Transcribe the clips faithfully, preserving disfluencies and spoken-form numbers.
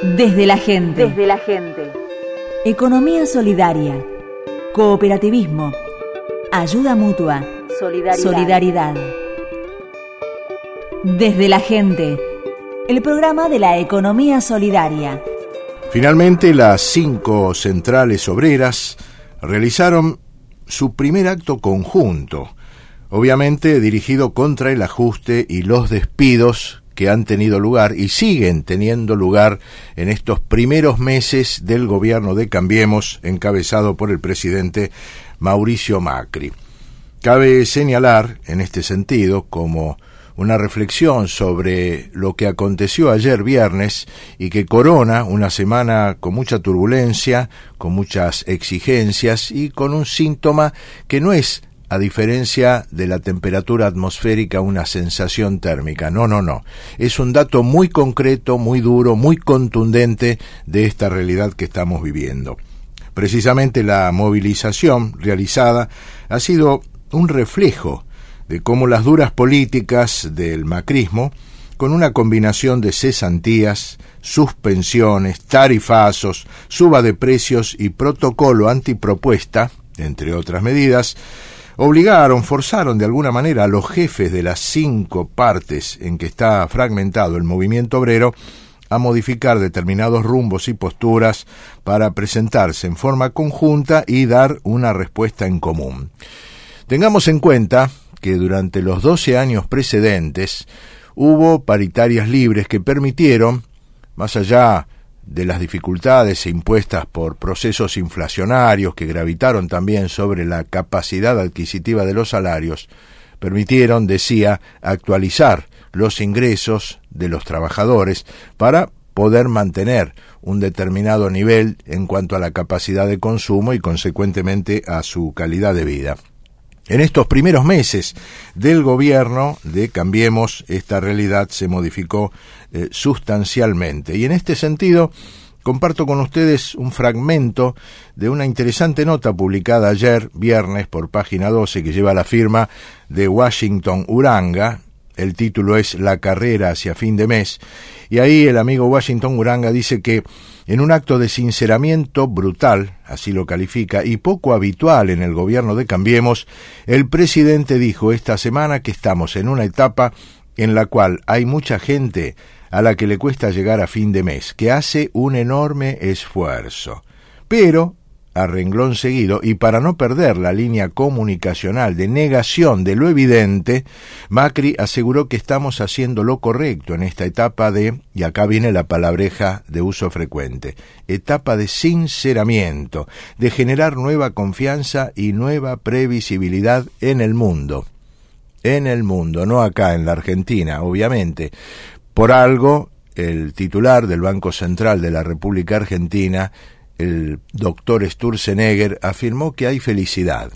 Desde la gente. Desde la gente. Economía solidaria. Cooperativismo. Ayuda mutua. Solidaridad. Solidaridad. Desde la gente. El programa de la economía solidaria. Finalmente, las cinco centrales obreras realizaron su primer acto conjunto, obviamente dirigido contra el ajuste y los despidos que han tenido lugar y siguen teniendo lugar en estos primeros meses del gobierno de Cambiemos, encabezado por el presidente Mauricio Macri. Cabe señalar, en este sentido, como una reflexión sobre lo que aconteció ayer viernes y que corona una semana con mucha turbulencia, con muchas exigencias y con un síntoma que no es, a diferencia de la temperatura atmosférica, una sensación térmica. No, no, no. Es un dato muy concreto, muy duro, muy contundente de esta realidad que estamos viviendo. Precisamente la movilización realizada ha sido un reflejo de cómo las duras políticas del macrismo, con una combinación de cesantías, suspensiones, tarifazos, suba de precios y protocolo antipropuesta, entre otras medidas, obligaron, forzaron de alguna manera a los jefes de las cinco partes en que está fragmentado el movimiento obrero a modificar determinados rumbos y posturas para presentarse en forma conjunta y dar una respuesta en común. Tengamos en cuenta que durante los doce años precedentes hubo paritarias libres que permitieron, más allá de las dificultades impuestas por procesos inflacionarios que gravitaron también sobre la capacidad adquisitiva de los salarios, permitieron, decía, actualizar los ingresos de los trabajadores para poder mantener un determinado nivel en cuanto a la capacidad de consumo y consecuentemente a su calidad de vida. En estos primeros meses del gobierno de Cambiemos, esta realidad se modificó eh, sustancialmente. Y en este sentido, comparto con ustedes un fragmento de una interesante nota publicada ayer, viernes, por Página doce, que lleva la firma de Washington Uranga. El título es La carrera hacia fin de mes. Y ahí el amigo Washington Uranga dice que en un acto de sinceramiento brutal, así lo califica, y poco habitual en el gobierno de Cambiemos, el presidente dijo esta semana que estamos en una etapa en la cual hay mucha gente a la que le cuesta llegar a fin de mes, que hace un enorme esfuerzo. Pero, a renglón seguido, y para no perder la línea comunicacional de negación de lo evidente, Macri aseguró que estamos haciendo lo correcto en esta etapa de, y acá viene la palabreja de uso frecuente, etapa de sinceramiento, de generar nueva confianza y nueva previsibilidad en el mundo. En el mundo, no acá en la Argentina, obviamente. Por algo, el titular del Banco Central de la República Argentina, el doctor Sturzenegger, afirmó que hay felicidad.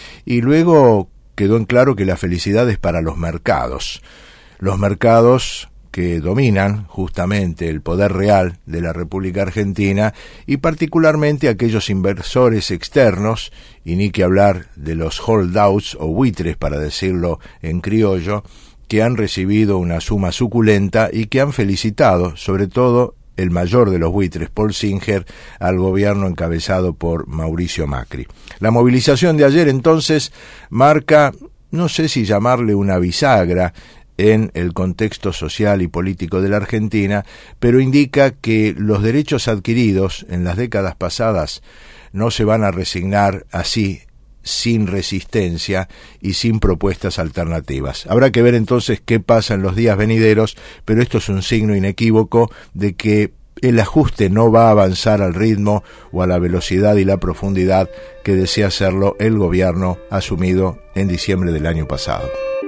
Y luego quedó en claro que la felicidad es para los mercados. Los mercados que dominan justamente el poder real de la República Argentina y particularmente aquellos inversores externos, y ni que hablar de los holdouts o buitres, para decirlo en criollo, que han recibido una suma suculenta y que han felicitado, sobre todo el mayor de los buitres, Paul Singer, al gobierno encabezado por Mauricio Macri. La movilización de ayer, entonces, marca, no sé si llamarle una bisagra en el contexto social y político de la Argentina, pero indica que los derechos adquiridos en las décadas pasadas no se van a resignar así, sin resistencia y sin propuestas alternativas. Habrá que ver entonces qué pasa en los días venideros, pero esto es un signo inequívoco de que el ajuste no va a avanzar al ritmo o a la velocidad y la profundidad que desea hacerlo el gobierno asumido en diciembre del año pasado.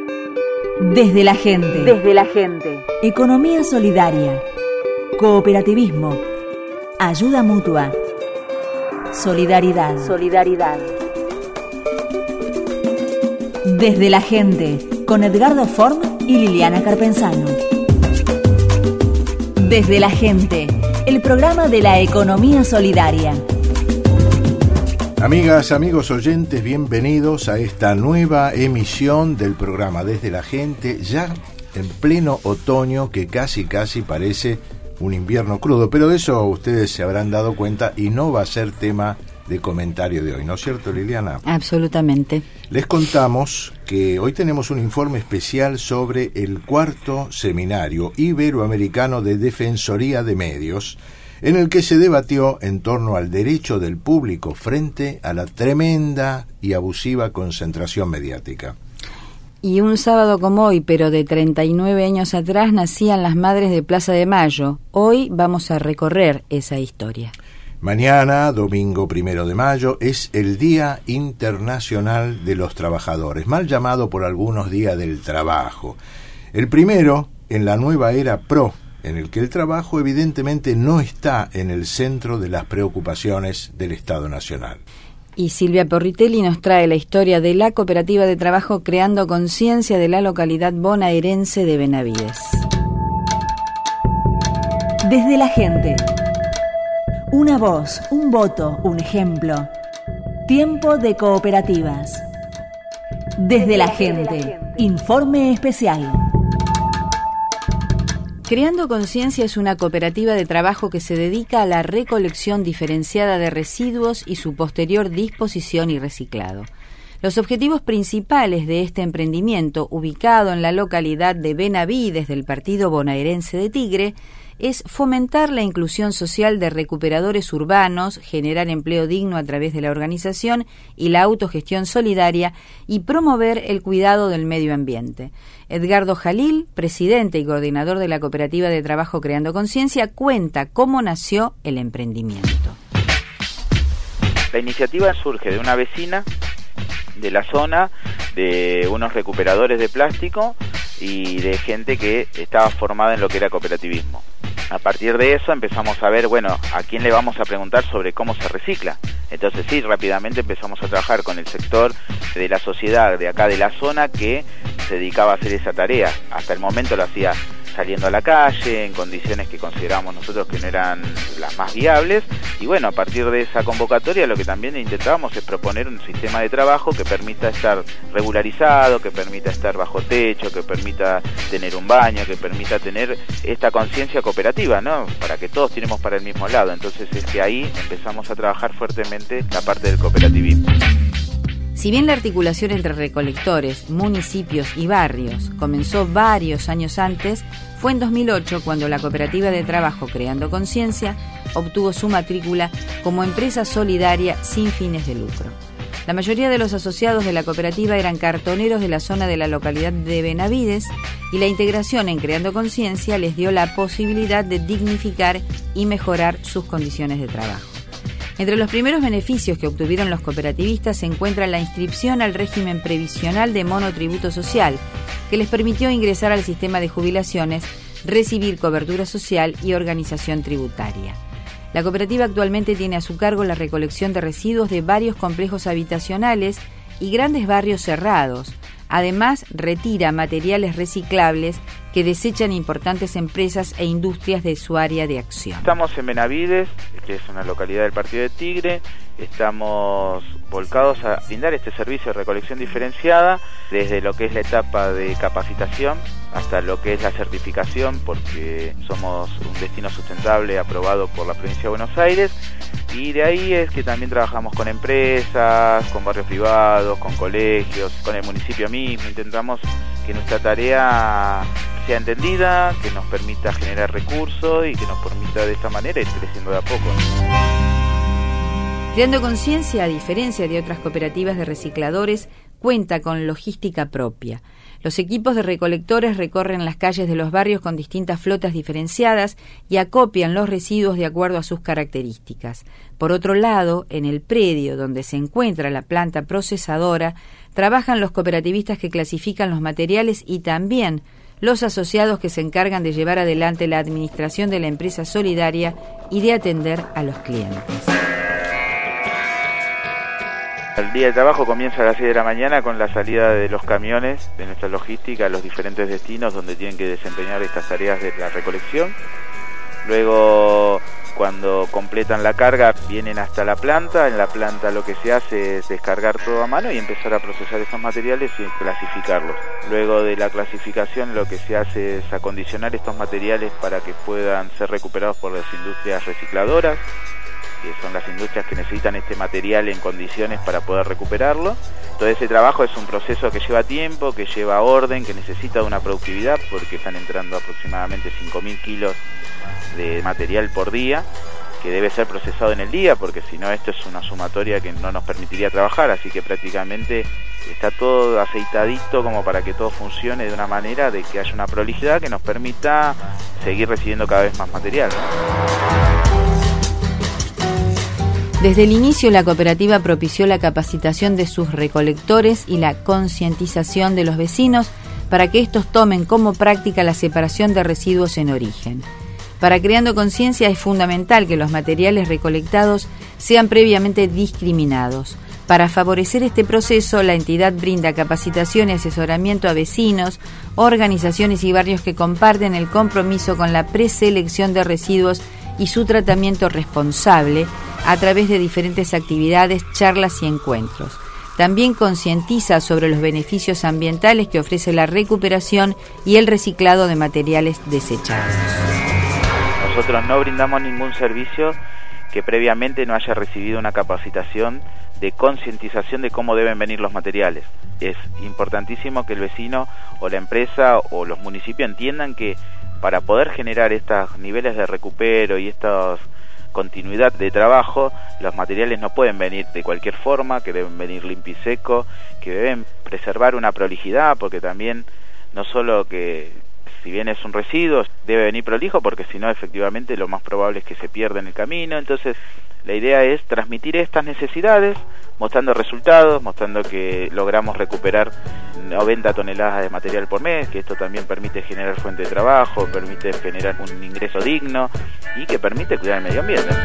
Desde la gente. Desde la gente. Economía solidaria. Cooperativismo. Ayuda mutua. Solidaridad. Solidaridad. Desde la gente, con Edgardo Form y Liliana Carpenzano. Desde la gente, el programa de la economía solidaria. Amigas, amigos oyentes, bienvenidos a esta nueva emisión del programa Desde la Gente, ya en pleno otoño que casi casi parece un invierno crudo, pero de eso ustedes se habrán dado cuenta y no va a ser tema de comentario de hoy, ¿no es cierto, Liliana? Absolutamente. Les contamos que hoy tenemos un informe especial sobre el cuarto seminario iberoamericano de Defensoría de Medios, en el que se debatió en torno al derecho del público frente a la tremenda y abusiva concentración mediática. Y un sábado como hoy, pero de treinta y nueve años atrás, nacían las Madres de Plaza de Mayo. Hoy vamos a recorrer esa historia. Mañana, domingo primero de mayo, es el Día Internacional de los Trabajadores, mal llamado por algunos Día del Trabajo. El primero en la nueva era pro, en el que el trabajo evidentemente no está en el centro de las preocupaciones del Estado Nacional. Y Silvia Porritelli nos trae la historia de la cooperativa de trabajo Creando Conciencia de la localidad bonaerense de Benavides. Desde la gente. Una voz, un voto, un ejemplo. Tiempo de cooperativas. Desde la gente. Informe especial. Creando Conciencia es una cooperativa de trabajo que se dedica a la recolección diferenciada de residuos y su posterior disposición y reciclado. Los objetivos principales de este emprendimiento, ubicado en la localidad de Benavides del partido bonaerense de Tigre, es fomentar la inclusión social de recuperadores urbanos, generar empleo digno a través de la organización y la autogestión solidaria y promover el cuidado del medio ambiente. Edgardo Jalil, presidente y coordinador de la cooperativa de trabajo Creando Conciencia, cuenta cómo nació el emprendimiento. La iniciativa surge de una vecina de la zona, de unos recuperadores de plástico y de gente que estaba formada en lo que era cooperativismo. A partir de eso empezamos a ver, bueno, ¿a quién le vamos a preguntar sobre cómo se recicla? Entonces sí, rápidamente empezamos a trabajar con el sector de la sociedad de acá de la zona que se dedicaba a hacer esa tarea. Hasta el momento lo hacía saliendo a la calle, en condiciones que considerábamos nosotros que no eran las más viables, y bueno, a partir de esa convocatoria lo que también intentábamos es proponer un sistema de trabajo que permita estar regularizado, que permita estar bajo techo, que permita tener un baño, que permita tener esta conciencia cooperativa, ¿no? Para que todos tiremos para el mismo lado. Entonces es que ahí empezamos a trabajar fuertemente la parte del cooperativismo. Si bien la articulación entre recolectores, municipios y barrios comenzó varios años antes, fue en dos mil ocho cuando la cooperativa de trabajo Creando Conciencia obtuvo su matrícula como empresa solidaria sin fines de lucro. La mayoría de los asociados de la cooperativa eran cartoneros de la zona de la localidad de Benavides y la integración en Creando Conciencia les dio la posibilidad de dignificar y mejorar sus condiciones de trabajo. Entre los primeros beneficios que obtuvieron los cooperativistas se encuentra la inscripción al régimen previsional de monotributo social, que les permitió ingresar al sistema de jubilaciones, recibir cobertura social y organización tributaria. La cooperativa actualmente tiene a su cargo la recolección de residuos de varios complejos habitacionales y grandes barrios cerrados. Además, retira materiales reciclables que desechan importantes empresas e industrias de su área de acción. Estamos en Benavides, que es una localidad del partido de Tigre. Estamos volcados a brindar este servicio de recolección diferenciada desde lo que es la etapa de capacitación hasta lo que es la certificación, porque somos un destino sustentable aprobado por la provincia de Buenos Aires, y de ahí es que también trabajamos con empresas, con barrios privados, con colegios, con el municipio mismo. Intentamos que nuestra tarea sea entendida, que nos permita generar recursos y que nos permita de esta manera ir creciendo de a poco. Creando Conciencia, a diferencia de otras cooperativas de recicladores, cuenta con logística propia. Los equipos de recolectores recorren las calles de los barrios con distintas flotas diferenciadas y acopian los residuos de acuerdo a sus características. Por otro lado, en el predio donde se encuentra la planta procesadora, trabajan los cooperativistas que clasifican los materiales y también los asociados que se encargan de llevar adelante la administración de la empresa solidaria y de atender a los clientes. El día de trabajo comienza a las seis de la mañana con la salida de los camiones de nuestra logística a los diferentes destinos donde tienen que desempeñar estas tareas de la recolección. Luego Cuando completan la carga vienen hasta la planta, en la planta lo que se hace es descargar todo a mano y empezar a procesar estos materiales y clasificarlos. Luego de la clasificación lo que se hace es acondicionar estos materiales para que puedan ser recuperados por las industrias recicladoras, que son las industrias que necesitan este material en condiciones para poder recuperarlo. Todo ese trabajo es un proceso que lleva tiempo, que lleva orden, que necesita de una productividad, porque están entrando aproximadamente cinco mil kilos de material por día, que debe ser procesado en el día, porque si no esto es una sumatoria que no nos permitiría trabajar, así que prácticamente está todo aceitadito como para que todo funcione de una manera de que haya una prolijidad que nos permita seguir recibiendo cada vez más material, ¿no? Desde el inicio, la cooperativa propició la capacitación de sus recolectores y la concientización de los vecinos para que estos tomen como práctica la separación de residuos en origen. Para Creando Conciencia es fundamental que los materiales recolectados sean previamente discriminados. Para favorecer este proceso, la entidad brinda capacitación y asesoramiento a vecinos, organizaciones y barrios que comparten el compromiso con la preselección de residuos y su tratamiento responsable a través de diferentes actividades, charlas y encuentros. También concientiza sobre los beneficios ambientales que ofrece la recuperación y el reciclado de materiales desechados. Nosotros no brindamos ningún servicio que previamente no haya recibido una capacitación de concientización de cómo deben venir los materiales. Es importantísimo que el vecino o la empresa o los municipios entiendan que para poder generar estos niveles de recupero y esta continuidad de trabajo, los materiales no pueden venir de cualquier forma, que deben venir limpio y seco, que deben preservar una prolijidad, porque también no solo que si bien es un residuo, debe venir prolijo, porque si no, efectivamente, lo más probable es que se pierda en el camino. Entonces, la idea es transmitir estas necesidades, mostrando resultados, mostrando que logramos recuperar noventa toneladas de material por mes, que esto también permite generar fuente de trabajo, permite generar un ingreso digno y que permite cuidar el medio ambiente.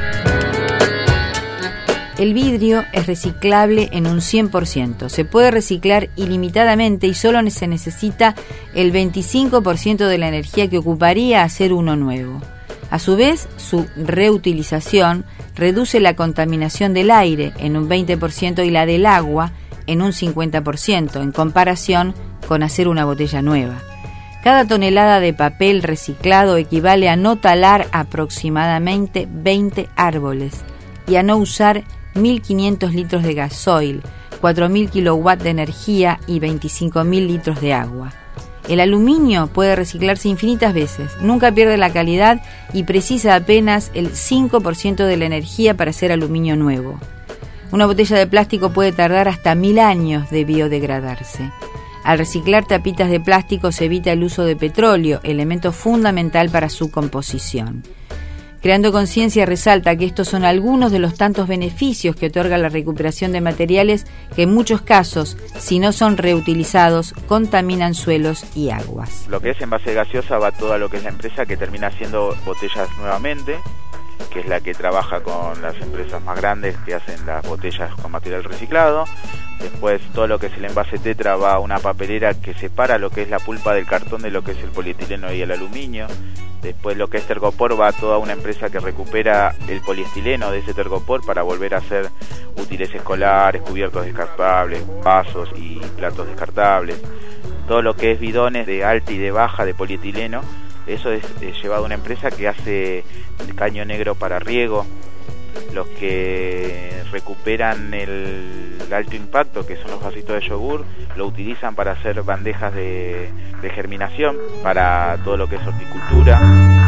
El vidrio es reciclable en un cien por ciento. Se puede reciclar ilimitadamente y solo se necesita el veinticinco por ciento de la energía que ocuparía hacer uno nuevo. A su vez, su reutilización reduce la contaminación del aire en un veinte por ciento y la del agua en un cincuenta por ciento, en comparación con hacer una botella nueva. Cada tonelada de papel reciclado equivale a no talar aproximadamente veinte árboles y a no usar mil quinientos litros de gasoil, cuatro mil kilowatts de energía y veinticinco mil litros de agua. El aluminio puede reciclarse infinitas veces, nunca pierde la calidad y precisa apenas el cinco por ciento de la energía para hacer aluminio nuevo. Una botella de plástico puede tardar hasta mil años de biodegradarse. Al reciclar tapitas de plástico se evita el uso de petróleo, elemento fundamental para su composición. Creando Conciencia resalta que estos son algunos de los tantos beneficios que otorga la recuperación de materiales que en muchos casos, si no son reutilizados, contaminan suelos y aguas. Lo que es envase gaseosa va todo a lo que es la empresa que termina haciendo botellas nuevamente, que es la que trabaja con las empresas más grandes que hacen las botellas con material reciclado. Después todo lo que es el envase tetra va a una papelera que separa lo que es la pulpa del cartón de lo que es el polietileno y el aluminio. Después lo que es tergopor va a toda una empresa que recupera el poliestileno de ese tergopor para volver a hacer útiles escolares, cubiertos descartables, vasos y platos descartables. Todo lo que es bidones de alta y de baja de polietileno, eso es, es llevado a una empresa que hace el caño negro para riego. Los que recuperan el alto impacto, que son los vasitos de yogur, lo utilizan para hacer bandejas de, de germinación, para todo lo que es horticultura.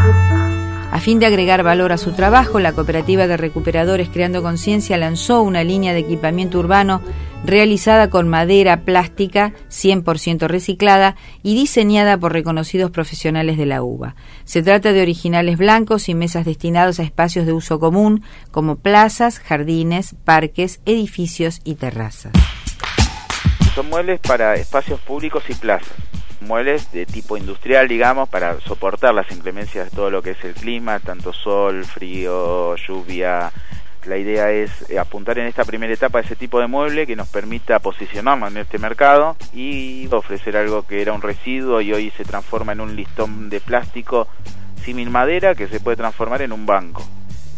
A fin de agregar valor a su trabajo, la cooperativa de recuperadores Creando Conciencia lanzó una línea de equipamiento urbano realizada con madera plástica cien por ciento reciclada y diseñada por reconocidos profesionales de la uva. Se trata de originales blancos y mesas destinados a espacios de uso común como plazas, jardines, parques, edificios y terrazas. Son muebles para espacios públicos y plazas. Muebles de tipo industrial, digamos, para soportar las inclemencias de todo lo que es el clima, tanto sol, frío, lluvia. La idea es apuntar en esta primera etapa a ese tipo de mueble que nos permita posicionarnos en este mercado y ofrecer algo que era un residuo y hoy se transforma en un listón de plástico símil madera que se puede transformar en un banco.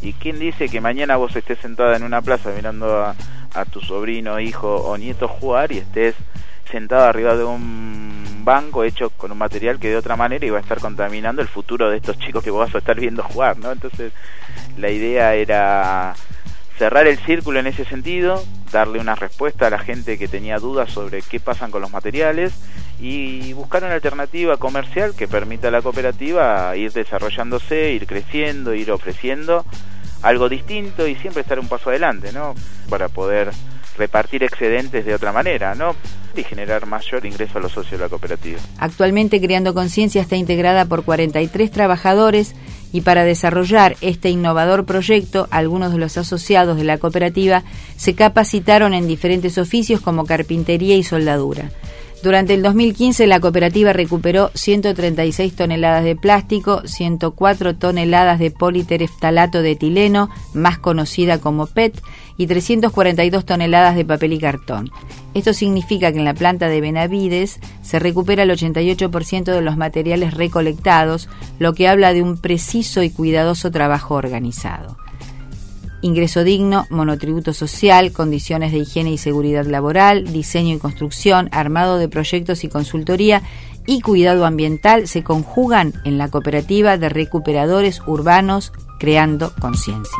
¿Y quién dice que mañana vos estés sentada en una plaza mirando a, a tu sobrino, hijo o nieto jugar y estés sentado arriba de un banco hecho con un material que de otra manera iba a estar contaminando el futuro de estos chicos que vos vas a estar viendo jugar, ¿no? Entonces la idea era cerrar el círculo en ese sentido, darle una respuesta a la gente que tenía dudas sobre qué pasan con los materiales y buscar una alternativa comercial que permita a la cooperativa ir desarrollándose, ir creciendo, ir ofreciendo algo distinto y siempre estar un paso adelante, ¿no? Para poder repartir excedentes de otra manera, ¿no? Y generar mayor ingreso a los socios de la cooperativa. Actualmente Creando Conciencia está integrada por cuarenta y tres trabajadores y para desarrollar este innovador proyecto, algunos de los asociados de la cooperativa se capacitaron en diferentes oficios como carpintería y soldadura. Durante el dos mil quince la cooperativa recuperó ciento treinta y seis toneladas de plástico, ciento cuatro toneladas de politereftalato de etileno, más conocida como P E T, y trescientas cuarenta y dos toneladas de papel y cartón. Esto significa que en la planta de Benavides se recupera el ochenta y ocho por ciento de los materiales recolectados, lo que habla de un preciso y cuidadoso trabajo organizado. Ingreso digno, monotributo social, condiciones de higiene y seguridad laboral, diseño y construcción, armado de proyectos y consultoría y cuidado ambiental se conjugan en la cooperativa de recuperadores urbanos Creando Conciencia.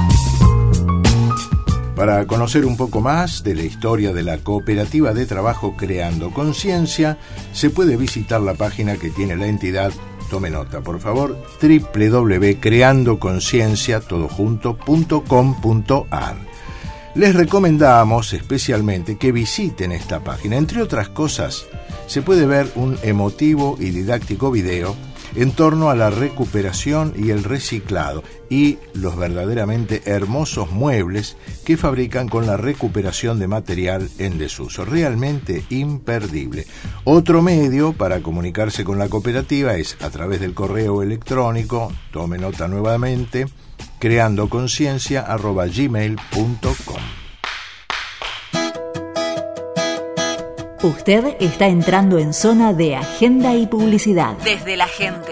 Para conocer un poco más de la historia de la cooperativa de trabajo Creando Conciencia, se puede visitar la página que tiene la entidad. Tome nota, por favor, doble u doble u doble u punto creando conciencia todo junto punto com punto a r. Les recomendamos especialmente que visiten esta página. Entre otras cosas, se puede ver un emotivo y didáctico video en torno a la recuperación y el reciclado y los verdaderamente hermosos muebles que fabrican con la recuperación de material en desuso. Realmente imperdible. Otro medio para comunicarse con la cooperativa es a través del correo electrónico, tome nota nuevamente, creandoconciencia arroba gmail punto com. Usted está entrando en zona de agenda y publicidad. Desde la gente.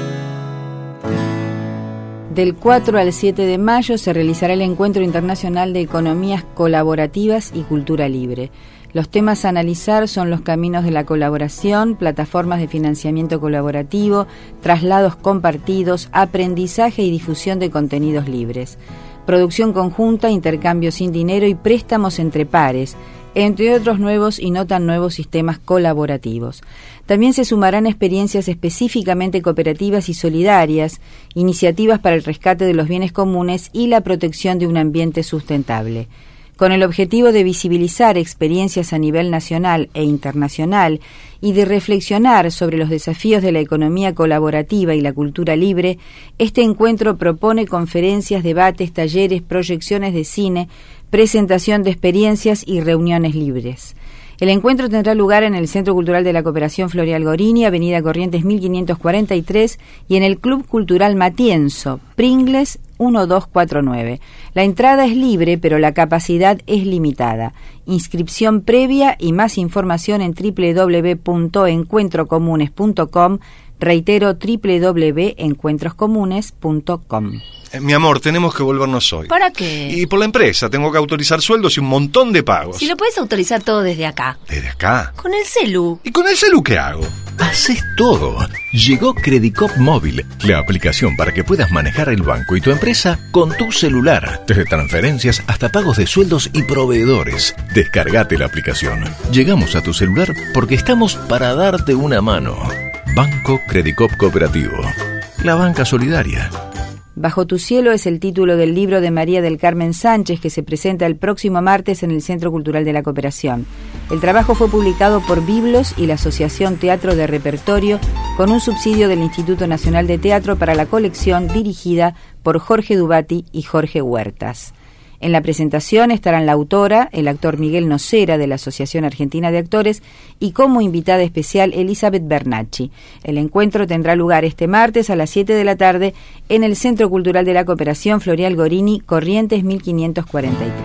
Del cuatro al siete de mayo se realizará el Encuentro Internacional de Economías Colaborativas y Cultura Libre. Los temas a analizar son los caminos de la colaboración, plataformas de financiamiento colaborativo, traslados compartidos, aprendizaje y difusión de contenidos libres, producción conjunta, intercambio sin dinero y préstamos entre pares, entre otros nuevos y no tan nuevos sistemas colaborativos. También se sumarán experiencias específicamente cooperativas y solidarias, iniciativas para el rescate de los bienes comunes y la protección de un ambiente sustentable. Con el objetivo de visibilizar experiencias a nivel nacional e internacional y de reflexionar sobre los desafíos de la economía colaborativa y la cultura libre, este encuentro propone conferencias, debates, talleres, proyecciones de cine, presentación de experiencias y reuniones libres. El encuentro tendrá lugar en el Centro Cultural de la Cooperación Floreal Gorini, Avenida Corrientes mil quinientos cuarenta y tres, y en el Club Cultural Matienzo, Pringles uno dos cuatro nueve. La entrada es libre, pero la capacidad es limitada. Inscripción previa y más información en doble u doble u doble u punto encuentros comunes punto com. Reitero, doble u doble u doble u punto encuentros comunes punto com. Eh, mi amor, tenemos que volvernos hoy. ¿Para qué? Y por la empresa, tengo que autorizar sueldos y un montón de pagos. Si lo puedes autorizar todo desde acá. ¿Desde acá? Con el celu. ¿Y con el celu qué hago? Haces todo. Llegó Credicop Móvil, la aplicación para que puedas manejar el banco y tu empresa con tu celular. Desde transferencias hasta pagos de sueldos y proveedores. Descargate la aplicación. Llegamos a tu celular porque estamos para darte una mano. Banco Credicop Cooperativo. La banca solidaria. Bajo tu cielo es el título del libro de María del Carmen Sánchez que se presenta el próximo martes en el Centro Cultural de la Cooperación. El trabajo fue publicado por Biblos y la Asociación Teatro de Repertorio con un subsidio del Instituto Nacional de Teatro para la colección dirigida por Jorge Dubati y Jorge Huertas. En la presentación estarán la autora, el actor Miguel Nocera de la Asociación Argentina de Actores y como invitada especial Elizabeth Bernacci. El encuentro tendrá lugar este martes a las siete de la tarde en el Centro Cultural de la Cooperación Floreal Gorini, Corrientes mil quinientos cuarenta y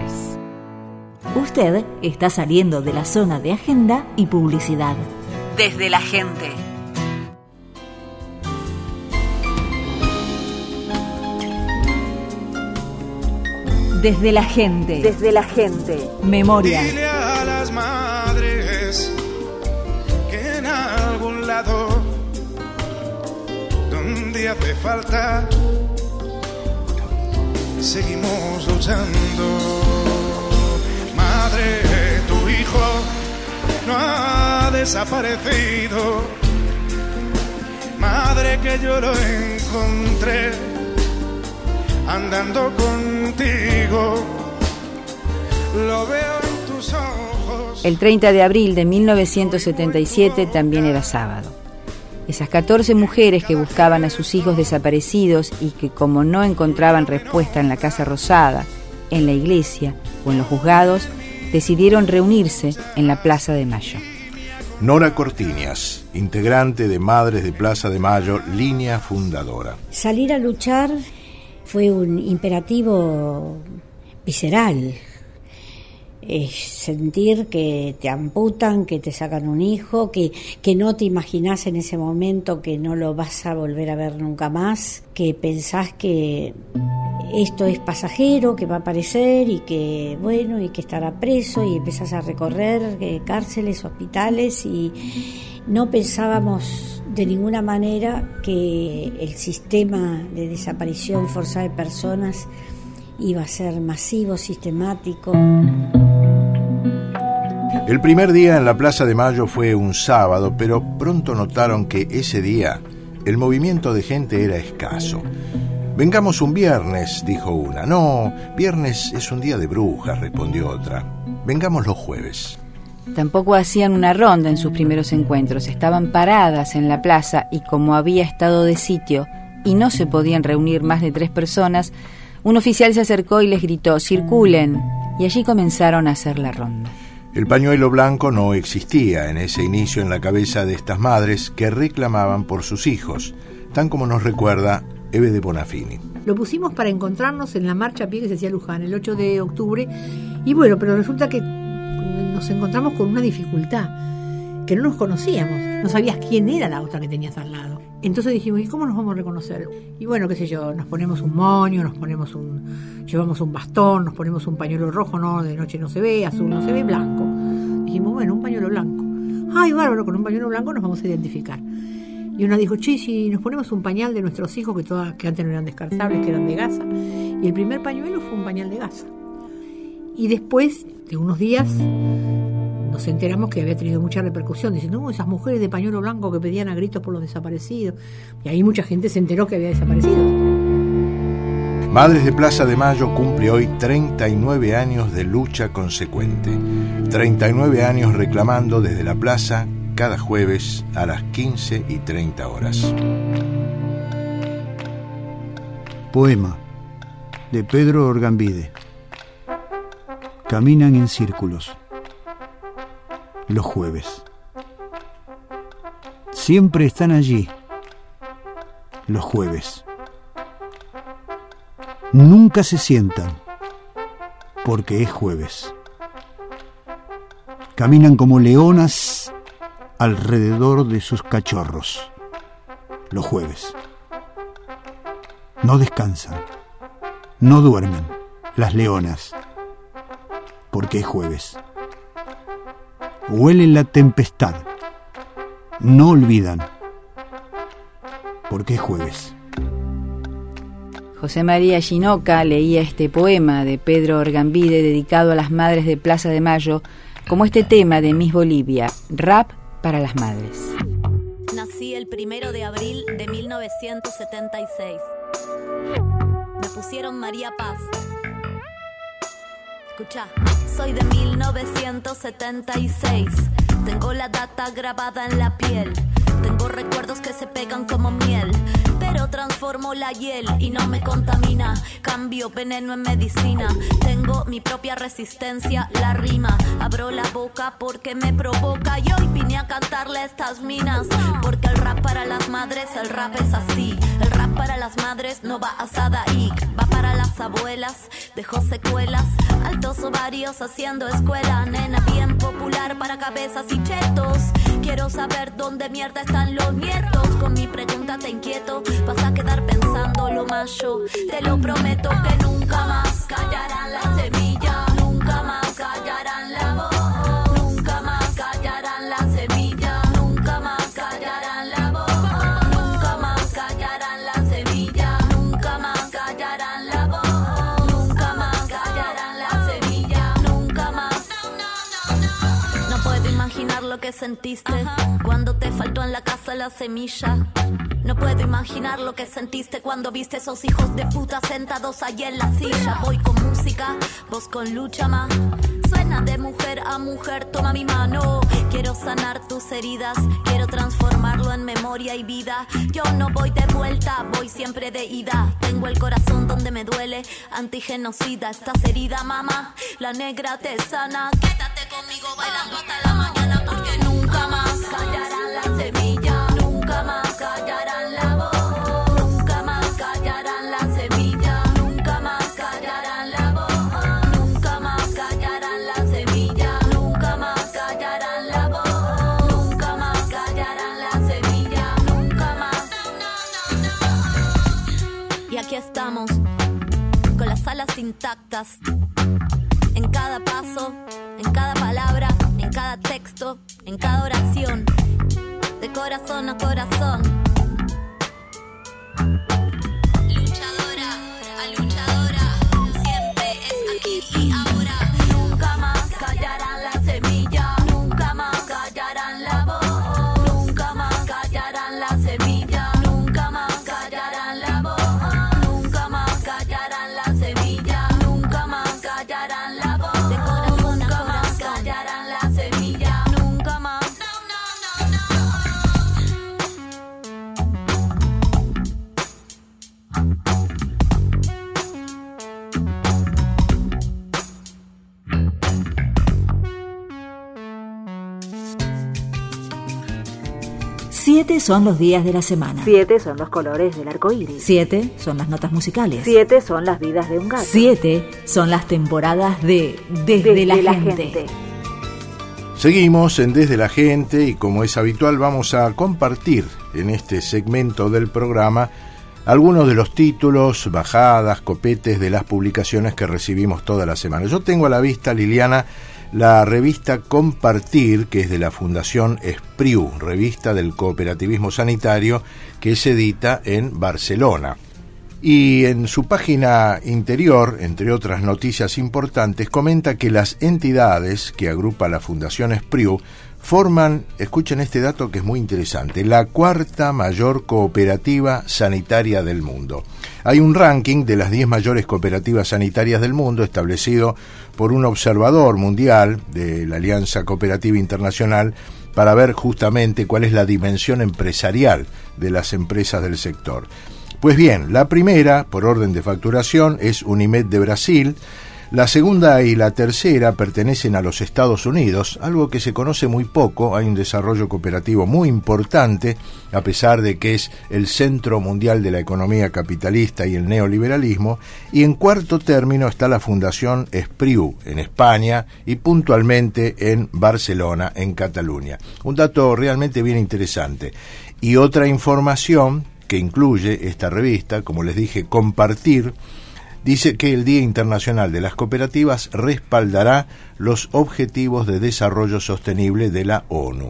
tres. Usted está saliendo de la zona de agenda y publicidad. Desde la gente. Desde la gente. Desde la gente. Memoria. Dile a las madres que en algún lado donde hace falta seguimos luchando. Madre, tu hijo no ha desaparecido. Madre, que yo lo encontré andando contigo. Lo veo en tus ojos. El treinta de abril de mil novecientos setenta y siete también era sábado. Esas catorce mujeres que buscaban a sus hijos desaparecidos y que, como no encontraban respuesta en la Casa Rosada, en la iglesia o en los juzgados, decidieron reunirse en la Plaza de Mayo. Nora Cortiñas, integrante de Madres de Plaza de Mayo, línea fundadora. Salir a luchar fue un imperativo visceral. Es sentir que te amputan, que te sacan un hijo, que, que no te imaginás en ese momento que no lo vas a volver a ver nunca más, que pensás que esto es pasajero, que va a aparecer y que, bueno, y que estará preso, y empezás a recorrer eh, cárceles, hospitales, y no pensábamos de ninguna manera que el sistema de desaparición forzada de personas iba a ser masivo, sistemático. El primer día en la Plaza de Mayo fue un sábado, pero pronto notaron que ese día el movimiento de gente era escaso. Vengamos un viernes, dijo una. No, viernes es un día de brujas, respondió otra. Vengamos los jueves. Tampoco hacían una ronda en sus primeros encuentros. Estaban paradas en la plaza y, como había estado de sitio y no se podían reunir más de tres personas, un oficial se acercó y les gritó: circulen, y allí comenzaron a hacer la ronda. El pañuelo blanco no existía en ese inicio en la cabeza de estas madres que reclamaban por sus hijos, tan como nos recuerda Eve de Bonafini. Lo pusimos para encontrarnos en la marcha a pie que se hacía en Luján el ocho de octubre, y bueno, pero resulta que nos encontramos con una dificultad, que no nos conocíamos, no sabías quién era la otra que tenías al lado. Entonces dijimos, ¿y cómo nos vamos a reconocer? Y bueno, qué sé yo, nos ponemos un moño, nos ponemos un, llevamos un bastón, nos ponemos un pañuelo rojo, no, de noche no se ve, azul no se ve, blanco. Dijimos, bueno, un pañuelo blanco. Ay, bárbaro, con un pañuelo blanco nos vamos a identificar. Y una dijo, che, si nos ponemos un pañal de nuestros hijos, que, todas, que antes no eran descartables, que eran de gasa. Y el primer pañuelo fue un pañal de gasa. Y después de unos días nos enteramos que había tenido mucha repercusión, diciendo, no, esas mujeres de pañuelo blanco que pedían a gritos por los desaparecidos. Y ahí mucha gente se enteró que había desaparecido. Madres de Plaza de Mayo cumple hoy treinta y nueve años de lucha consecuente. treinta y nueve años reclamando desde la plaza cada jueves a las quince y treinta horas. Poema de Pedro Orgambide. Caminan en círculos los jueves. Siempre están allí los jueves. Nunca se sientan porque es jueves. Caminan como leonas alrededor de sus cachorros los jueves. No descansan, no duermen las leonas porque es jueves. Huelen la tempestad, no olvidan porque es jueves. José María Ginoca leía este poema de Pedro Orgambide dedicado a las madres de Plaza de Mayo como este tema de Miss Bolivia, rap para las madres. Nací el primero de abril de mil novecientos setenta y seis. Me pusieron María Paz. Escucha, soy de mil novecientos setenta y seis. Tengo la data grabada en la piel. Tengo recuerdos que se pegan como miel, pero transformo la hiel y no me contamina. Cambio veneno en medicina. Tengo mi propia resistencia, la rima. Abro la boca porque me provoca y hoy vine a cantarle a estas minas. Porque el rap para las madres, el rap es así. El rap para las madres no va a Sadaik, va para las abuelas, dejó secuelas. Altos ovarios haciendo escuela, nena bien popular para cabezas y chetos. Quiero saber dónde mierda están los nietos. Con mi pregunta te inquieto, vas a quedar pensando lo macho. Te lo prometo que nunca más. Calla. callarán la semilla, nunca más callarán la voz, nunca más callarán la semilla, nunca más callarán la voz, nunca más callarán la semilla, nunca más callarán la voz, nunca más callarán la semilla, nunca más. No puedo imaginar lo que sentiste cuando te faltó en la casa la semilla. No puedo imaginar lo que sentiste cuando viste esos hijos de puta sentados ahí en la silla. Voy con música, vos con lucha más. Suena de mujer a mujer, toma mi mano. Quiero sanar tus heridas, quiero transformarlo en memoria y vida. Yo no voy de vuelta, voy siempre de ida. Tengo el corazón donde me duele, antigenocida. Estás herida, mamá, la negra te sana. Quédate conmigo bailando hasta la mañana, porque nunca más callarán la semilla, nunca más callarán la voz, nunca más callarán la semilla, nunca más callarán la voz, nunca más callarán la semilla, nunca más callarán la voz, nunca más callarán la semilla, nunca más. Y aquí estamos, con las alas intactas, en cada paso, en cada palabra, en cada texto, en cada oración, de corazón a corazón. Luchadora, a luchadora, siempre es aquí y ahora. Nunca más callarán la semilla, nunca más callarán la voz, nunca más callarán la semilla, nunca más callarán la voz, nunca más callarán la semilla, nunca más callarán la voz, de corazón a corazón, callarán la semilla, nunca más. Siete son los días de la semana. Siete son los colores del arco iris. Siete son las notas musicales. Siete son las vidas de un gato. Siete son las temporadas de Desde, Desde la, la gente. gente. Seguimos en Desde la Gente y como es habitual vamos a compartir en este segmento del programa algunos de los títulos, bajadas, copetes de las publicaciones que recibimos toda la semana. Yo tengo a la vista, Liliana, la revista Compartir, que es de la Fundación Espriu, revista del cooperativismo sanitario que se edita en Barcelona. Y en su página interior, entre otras noticias importantes, comenta que las entidades que agrupa la Fundación Espriu forman, escuchen este dato que es muy interesante, la cuarta mayor cooperativa sanitaria del mundo. Hay un ranking de las diez mayores cooperativas sanitarias del mundo establecido por un observador mundial de la Alianza Cooperativa Internacional para ver justamente cuál es la dimensión empresarial de las empresas del sector. Pues bien, la primera, por orden de facturación, es Unimed de Brasil. La segunda y la tercera pertenecen a los Estados Unidos, algo que se conoce muy poco. Hay un desarrollo cooperativo muy importante, a pesar de que es el centro mundial de la economía capitalista y el neoliberalismo. Y en cuarto término está la Fundación Espriu, en España, y puntualmente en Barcelona, en Cataluña. Un dato realmente bien interesante. Y otra información que incluye esta revista, como les dije, Compartir, dice que el Día Internacional de las Cooperativas respaldará los Objetivos de Desarrollo Sostenible de la ONU.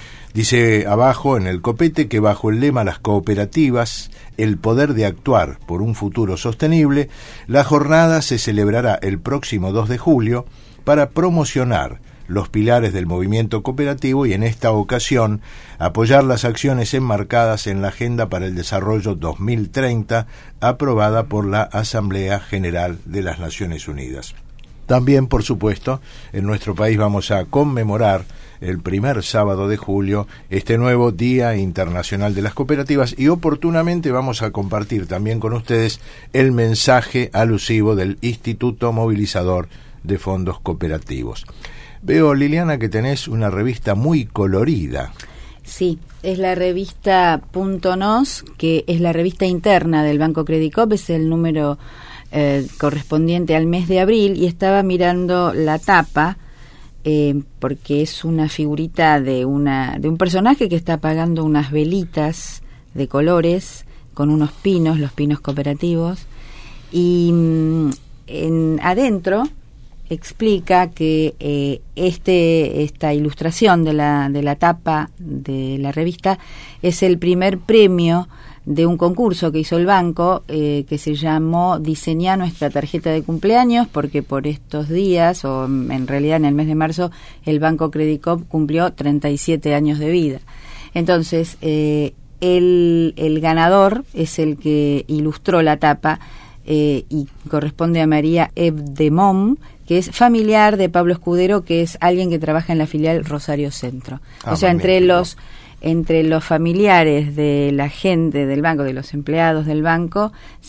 Dice abajo en el copete que bajo el lema Las cooperativas, el poder de actuar por un futuro sostenible, la jornada se celebrará el próximo dos de julio para promocionar los pilares del movimiento cooperativo y en esta ocasión apoyar las acciones enmarcadas en la Agenda para el Desarrollo dos mil treinta aprobada por la Asamblea General de las Naciones Unidas. También, por supuesto, en nuestro país vamos a conmemorar el primer sábado de julio este nuevo Día Internacional de las Cooperativas y oportunamente vamos a compartir también con ustedes el mensaje alusivo del Instituto Movilizador de Fondos Cooperativos. Veo, Liliana, que tenés una revista muy colorida. Sí, es la revista Punto Nos, que es la revista interna del Banco Credicop, es el número eh, correspondiente al mes de abril, y estaba mirando la tapa, eh, porque es una figurita de una de un personaje que está apagando unas velitas de colores con unos pinos, los pinos cooperativos, y... en adentro explica que eh, este esta ilustración de la de la tapa de la revista es el primer premio de un concurso que hizo el banco eh, que se llamó Diseñá nuestra tarjeta de cumpleaños, porque por estos días, o en realidad en el mes de marzo, el Banco Credicop cumplió treinta y siete años de vida. Entonces, eh, el, el ganador es el que ilustró la tapa eh, y corresponde a María Evdemón, que es familiar de Pablo Escudero, que es alguien que trabaja en la filial Rosario Centro. Ah, o sea, entre los entre los familiares de la gente del banco, de los empleados del banco,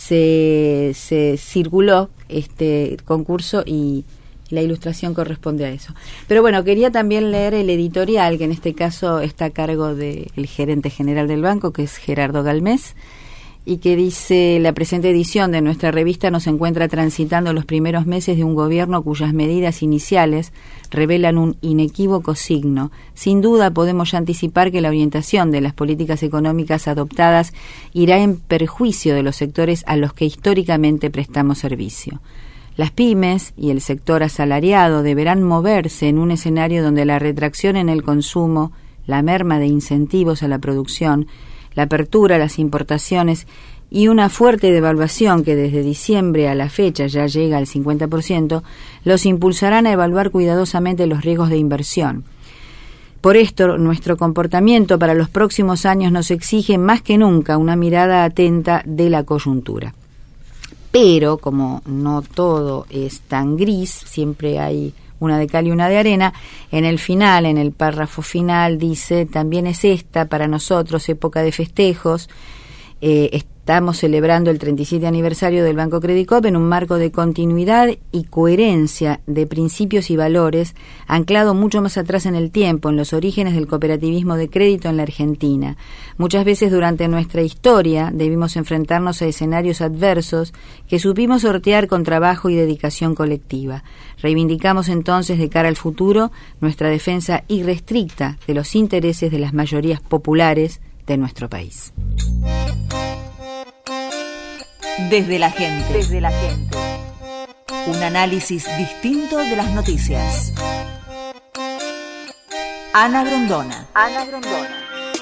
se, se circuló este concurso y la ilustración corresponde a eso. Pero bueno, quería también leer el editorial, que en este caso está a cargo del gerente general del banco, que es Gerardo Galmés, y que dice: la presente edición de nuestra revista nos encuentra transitando los primeros meses de un gobierno cuyas medidas iniciales revelan un inequívoco signo. Sin duda podemos ya anticipar que la orientación de las políticas económicas adoptadas irá en perjuicio de los sectores a los que históricamente prestamos servicio. Las pymes y el sector asalariado deberán moverse en un escenario donde la retracción en el consumo, la merma de incentivos a la producción, la apertura a las importaciones y una fuerte devaluación que desde diciembre a la fecha ya llega al cincuenta por ciento, los impulsarán a evaluar cuidadosamente los riesgos de inversión. Por esto, nuestro comportamiento para los próximos años nos exige más que nunca una mirada atenta de la coyuntura. Pero, como no todo es tan gris, siempre hay una de cal y una de arena, en el final, en el párrafo final, dice: también es esta para nosotros época de festejos. Eh, estamos celebrando el treinta y siete aniversario del Banco Credicop en un marco de continuidad y coherencia de principios y valores, anclado mucho más atrás en el tiempo, en los orígenes del cooperativismo de crédito en la Argentina. Muchas veces durante nuestra historia debimos enfrentarnos a escenarios adversos que supimos sortear con trabajo y dedicación colectiva. Reivindicamos entonces de cara al futuro nuestra defensa irrestricta de los intereses de las mayorías populares de nuestro país. Desde la gente. Desde la gente. Un análisis distinto de las noticias. Ana Grondona. Ana Grondona.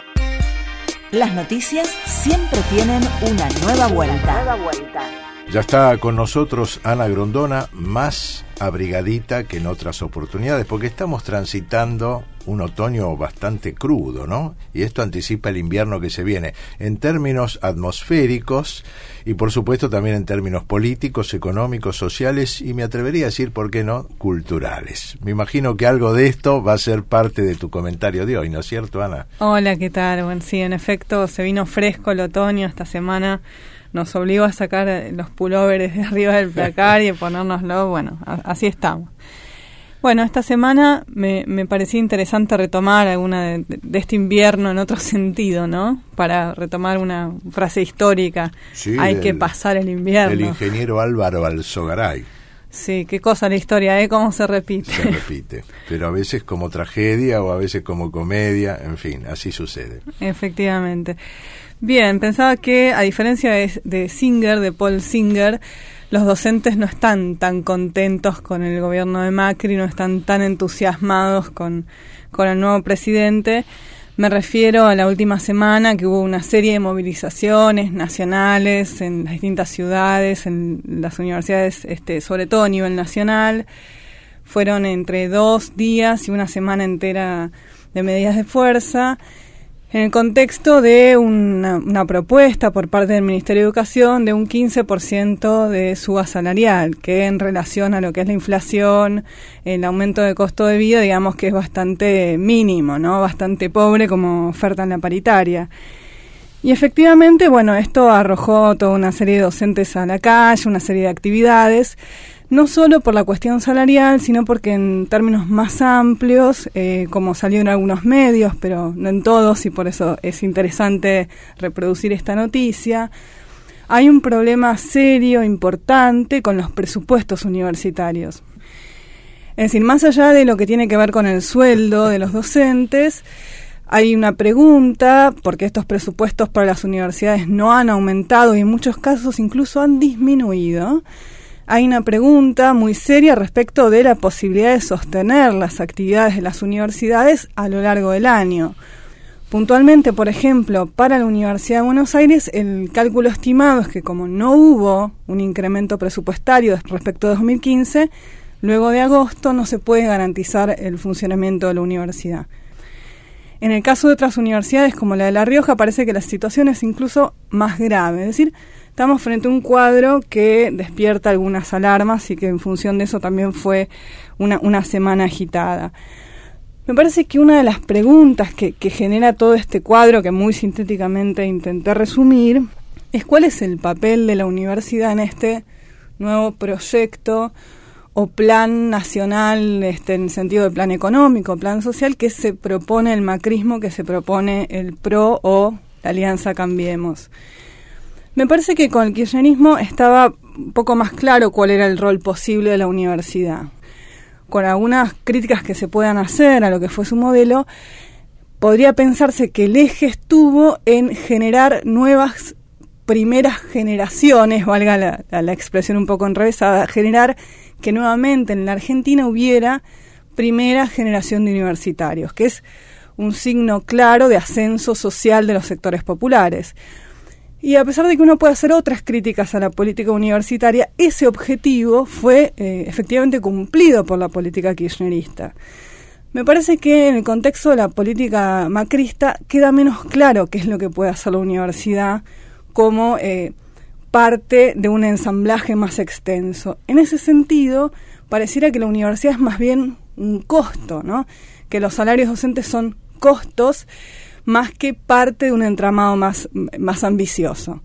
Las noticias siempre tienen una nueva vuelta. Nueva vuelta. Ya está con nosotros Ana Grondona, más abrigadita que en otras oportunidades, porque estamos transitando un otoño bastante crudo, ¿no? Y esto anticipa el invierno que se viene, en términos atmosféricos y por supuesto también en términos políticos, económicos, sociales y me atrevería a decir, ¿por qué no?, culturales. Me imagino que algo de esto va a ser parte de tu comentario de hoy, ¿no es cierto, Ana? Hola, ¿qué tal? Bueno, sí, en efecto, se vino fresco el otoño esta semana. Nos obligó a sacar los pulóveres de arriba del placar y a ponérnoslo, bueno, a, así estamos. Bueno, esta semana me, me parecía interesante retomar alguna de, de este invierno en otro sentido, ¿no? Para retomar una frase histórica, sí, hay del, que pasar el invierno. El ingeniero Álvaro Alzogaray. Sí, qué cosa la historia, ¿eh? Cómo se repite. Se repite, pero a veces como tragedia o a veces como comedia, en fin, así sucede. Efectivamente. Bien, pensaba que a diferencia de, de Singer, de Paul Singer, los docentes no están tan contentos con el gobierno de Macri, no están tan entusiasmados con, con el nuevo presidente. Me refiero a la última semana que hubo una serie de movilizaciones nacionales en las distintas ciudades, en las universidades, este, sobre todo a nivel nacional. Fueron entre dos días y una semana entera de medidas de fuerza, en el contexto de una, una propuesta por parte del Ministerio de Educación de un quince por ciento de suba salarial, que en relación a lo que es la inflación, el aumento de costo de vida, digamos que es bastante mínimo, ¿no? Bastante pobre como oferta en la paritaria. Y efectivamente, bueno, esto arrojó toda una serie de docentes a la calle, una serie de actividades, no solo por la cuestión salarial, sino porque en términos más amplios, eh, como salió en algunos medios, pero no en todos, y por eso es interesante reproducir esta noticia, hay un problema serio, importante, con los presupuestos universitarios. Es decir, más allá de lo que tiene que ver con el sueldo de los docentes, hay una pregunta, porque estos presupuestos para las universidades no han aumentado y en muchos casos incluso han disminuido. hay una pregunta muy seria respecto de la posibilidad de sostener las actividades de las universidades a lo largo del año. Puntualmente, por ejemplo, para la Universidad de Buenos Aires, el cálculo estimado es que como no hubo un incremento presupuestario respecto de dos mil quince, luego de agosto no se puede garantizar el funcionamiento de la universidad. En el caso de otras universidades, como la de La Rioja, parece que la situación es incluso más grave. Es decir, estamos frente a un cuadro que despierta algunas alarmas y que en función de eso también fue una, una semana agitada. Me parece que una de las preguntas que, que genera todo este cuadro, que muy sintéticamente intenté resumir, es cuál es el papel de la universidad en este nuevo proyecto o plan nacional, este, en el sentido de plan económico, plan social, que se propone el macrismo, que se propone el P R O o la Alianza Cambiemos. Me parece que con el kirchnerismo estaba un poco más claro cuál era el rol posible de la universidad. Con algunas críticas que se puedan hacer a lo que fue su modelo, podría pensarse que el eje estuvo en generar nuevas primeras generaciones, valga la, la, la expresión un poco enrevesada, generar que nuevamente en la Argentina hubiera primera generación de universitarios, que es un signo claro de ascenso social de los sectores populares. Y a pesar de que uno puede hacer otras críticas a la política universitaria, ese objetivo fue eh, efectivamente cumplido por la política kirchnerista. Me parece que en el contexto de la política macrista queda menos claro qué es lo que puede hacer la universidad como eh, parte de un ensamblaje más extenso. En ese sentido, pareciera que la universidad es más bien un costo, ¿no? Que los salarios docentes son costos más que parte de un entramado más, más ambicioso.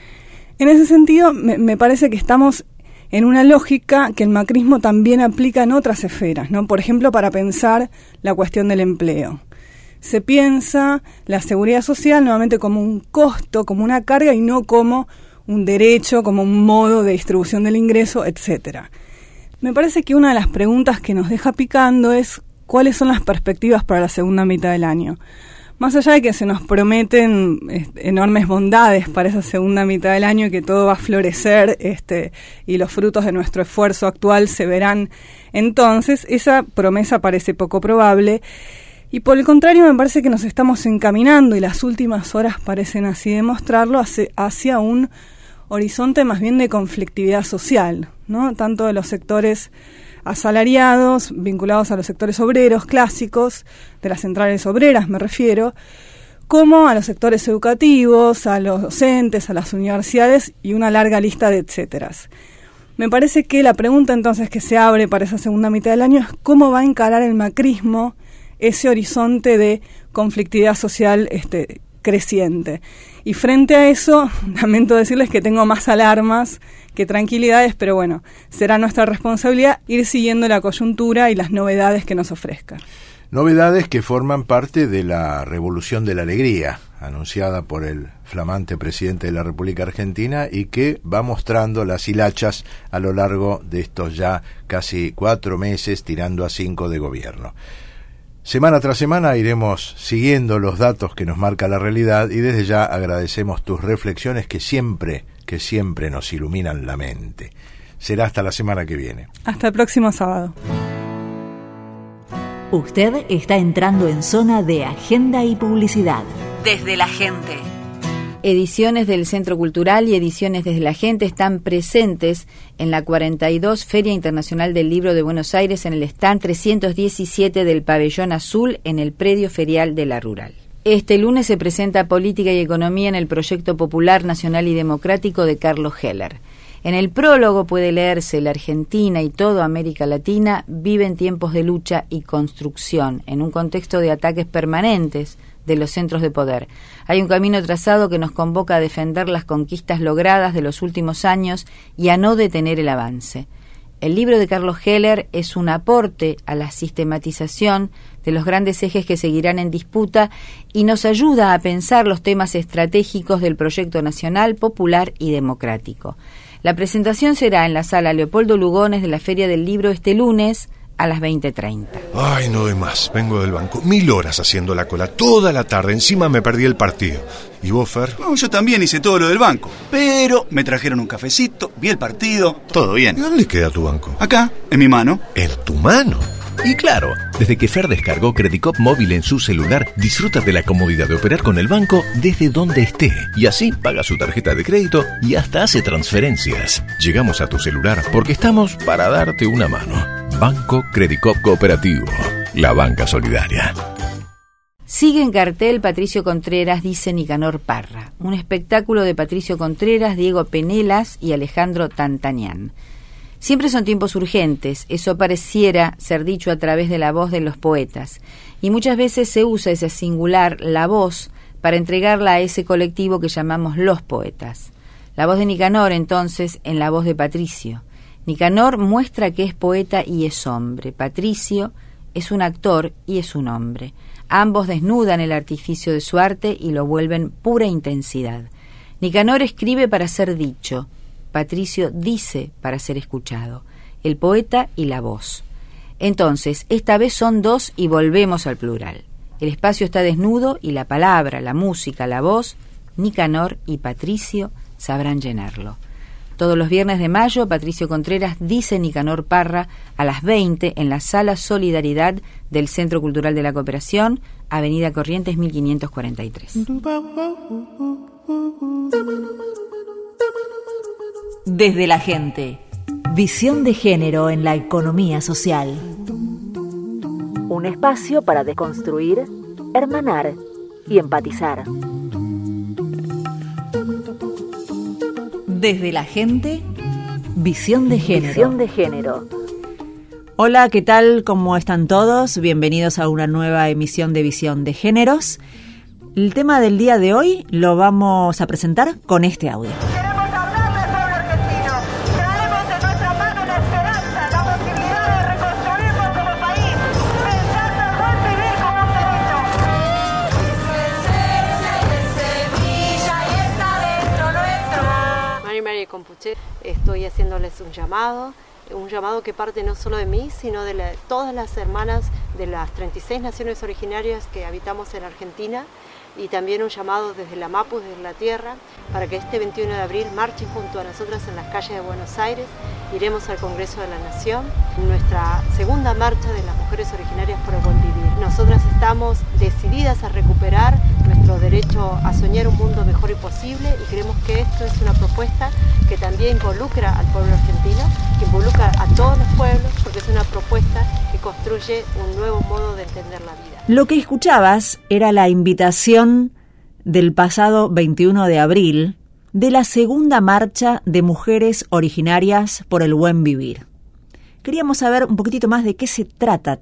En ese sentido, me, me parece que estamos en una lógica que el macrismo también aplica en otras esferas, ¿no? Por ejemplo, para pensar la cuestión del empleo. Se piensa la seguridad social nuevamente como un costo, como una carga y no como un derecho, como un modo de distribución del ingreso, etcétera. Me parece que una de las preguntas que nos deja picando es cuáles son las perspectivas para la segunda mitad del año. Más allá de que se nos prometen este, enormes bondades para esa segunda mitad del año y que todo va a florecer este, y los frutos de nuestro esfuerzo actual se verán entonces, esa promesa parece poco probable. Y por el contrario, me parece que nos estamos encaminando, y las últimas horas parecen así demostrarlo, hacia, hacia un horizonte más bien de conflictividad social, ¿no? Tanto de los sectores asalariados, vinculados a los sectores obreros clásicos, de las centrales obreras me refiero, como a los sectores educativos, a los docentes, a las universidades y una larga lista de etcéteras. Me parece que la pregunta entonces que se abre para esa segunda mitad del año es cómo va a encarar el macrismo ese horizonte de conflictividad social este, creciente. Y frente a eso, lamento decirles que tengo más alarmas que tranquilidades, pero bueno, será nuestra responsabilidad ir siguiendo la coyuntura y las novedades que nos ofrezca. Novedades que forman parte de la Revolución de la Alegría, anunciada por el flamante presidente de la República Argentina y que va mostrando las hilachas a lo largo de estos ya casi cuatro meses, tirando a cinco de gobierno. Semana tras semana iremos siguiendo los datos que nos marca la realidad y desde ya agradecemos tus reflexiones que siempre, que siempre nos iluminan la mente. Será hasta la semana que viene. Hasta el próximo sábado. Usted está entrando en zona de agenda y publicidad. Desde la gente. Ediciones del Centro Cultural y Ediciones desde la Gente están presentes en la cuarenta y dos Feria Internacional del Libro de Buenos Aires en el stand trescientos diecisiete del Pabellón Azul en el predio ferial de La Rural. Este lunes se presenta Política y Economía en el Proyecto Popular Nacional y Democrático de Carlos Heller. En el prólogo puede leerse La Argentina y toda América Latina viven tiempos de lucha y construcción en un contexto de ataques permanentes de los centros de poder. Hay un camino trazado que nos convoca a defender las conquistas logradas de los últimos años y a no detener el avance. El libro de Carlos Heller es un aporte a la sistematización de los grandes ejes que seguirán en disputa y nos ayuda a pensar los temas estratégicos del proyecto nacional, popular y democrático. La presentación será en la sala Leopoldo Lugones de la Feria del Libro este lunes a las veinte treinta. Ay, no doy más. Vengo del banco. Mil horas haciendo la cola. Toda la tarde. Encima me perdí el partido. ¿Y vos, Fer? No, yo también hice todo lo del banco. Pero me trajeron un cafecito, vi el partido, todo bien. ¿Y dónde queda tu banco? Acá, en mi mano. ¿En tu mano? Y claro, desde que Fer descargó Credicop móvil en su celular, disfruta de la comodidad de operar con el banco desde donde esté. Y así paga su tarjeta de crédito y hasta hace transferencias. Llegamos a tu celular porque estamos para darte una mano. Banco Credicop Cooperativo, la banca solidaria. Sigue en cartel Patricio Contreras, dice Nicanor Parra. Un espectáculo de Patricio Contreras, Diego Penelas y Alejandro Tantanián. Siempre son tiempos urgentes, eso pareciera ser dicho a través de la voz de los poetas, y muchas veces se usa ese singular, la voz, para entregarla a ese colectivo que llamamos los poetas. La voz de Nicanor, entonces, en la voz de Patricio. Nicanor muestra que es poeta y es hombre. Patricio es un actor y es un hombre. Ambos desnudan el artificio de su arte y lo vuelven pura intensidad. Nicanor escribe para ser dicho. Patricio dice para ser escuchado, el poeta y la voz. Entonces, esta vez son dos y volvemos al plural. El espacio está desnudo y la palabra, la música, la voz, Nicanor y Patricio sabrán llenarlo. Todos los viernes de mayo, Patricio Contreras dice Nicanor Parra a las veinte en la Sala Solidaridad del Centro Cultural de la Cooperación, Avenida Corrientes mil quinientos cuarenta y tres. Desde la gente. Visión de género en la economía social. Un espacio para deconstruir, hermanar y empatizar. Desde la gente, visión de género. Visión de género. Hola, ¿qué tal? ¿Cómo están todos? Bienvenidos a una nueva emisión de Visión de Géneros. El tema del día de hoy lo vamos a presentar con este audio. Compuche, estoy haciéndoles un llamado, un llamado que parte no solo de mí, sino de la, todas las hermanas de las treinta y seis naciones originarias que habitamos en Argentina, y también un llamado desde la MAPU, desde la tierra, para que este veintiuno de abril marchen junto a nosotras en las calles de Buenos Aires. Iremos al Congreso de la Nación, en nuestra segunda marcha de las mujeres originarias por el buen vivir. Nosotras estamos decididas a recuperar nuestro derecho a soñar un mundo mejor y posible, y creemos que esto es una propuesta que también involucra al pueblo argentino, que involucra a todos los pueblos, porque es una propuesta que construye un nuevo modo de entender la vida. Lo que escuchabas era la invitación del pasado veintiuno de abril de la segunda marcha de mujeres originarias por el buen vivir. Queríamos saber un poquitito más de qué se trata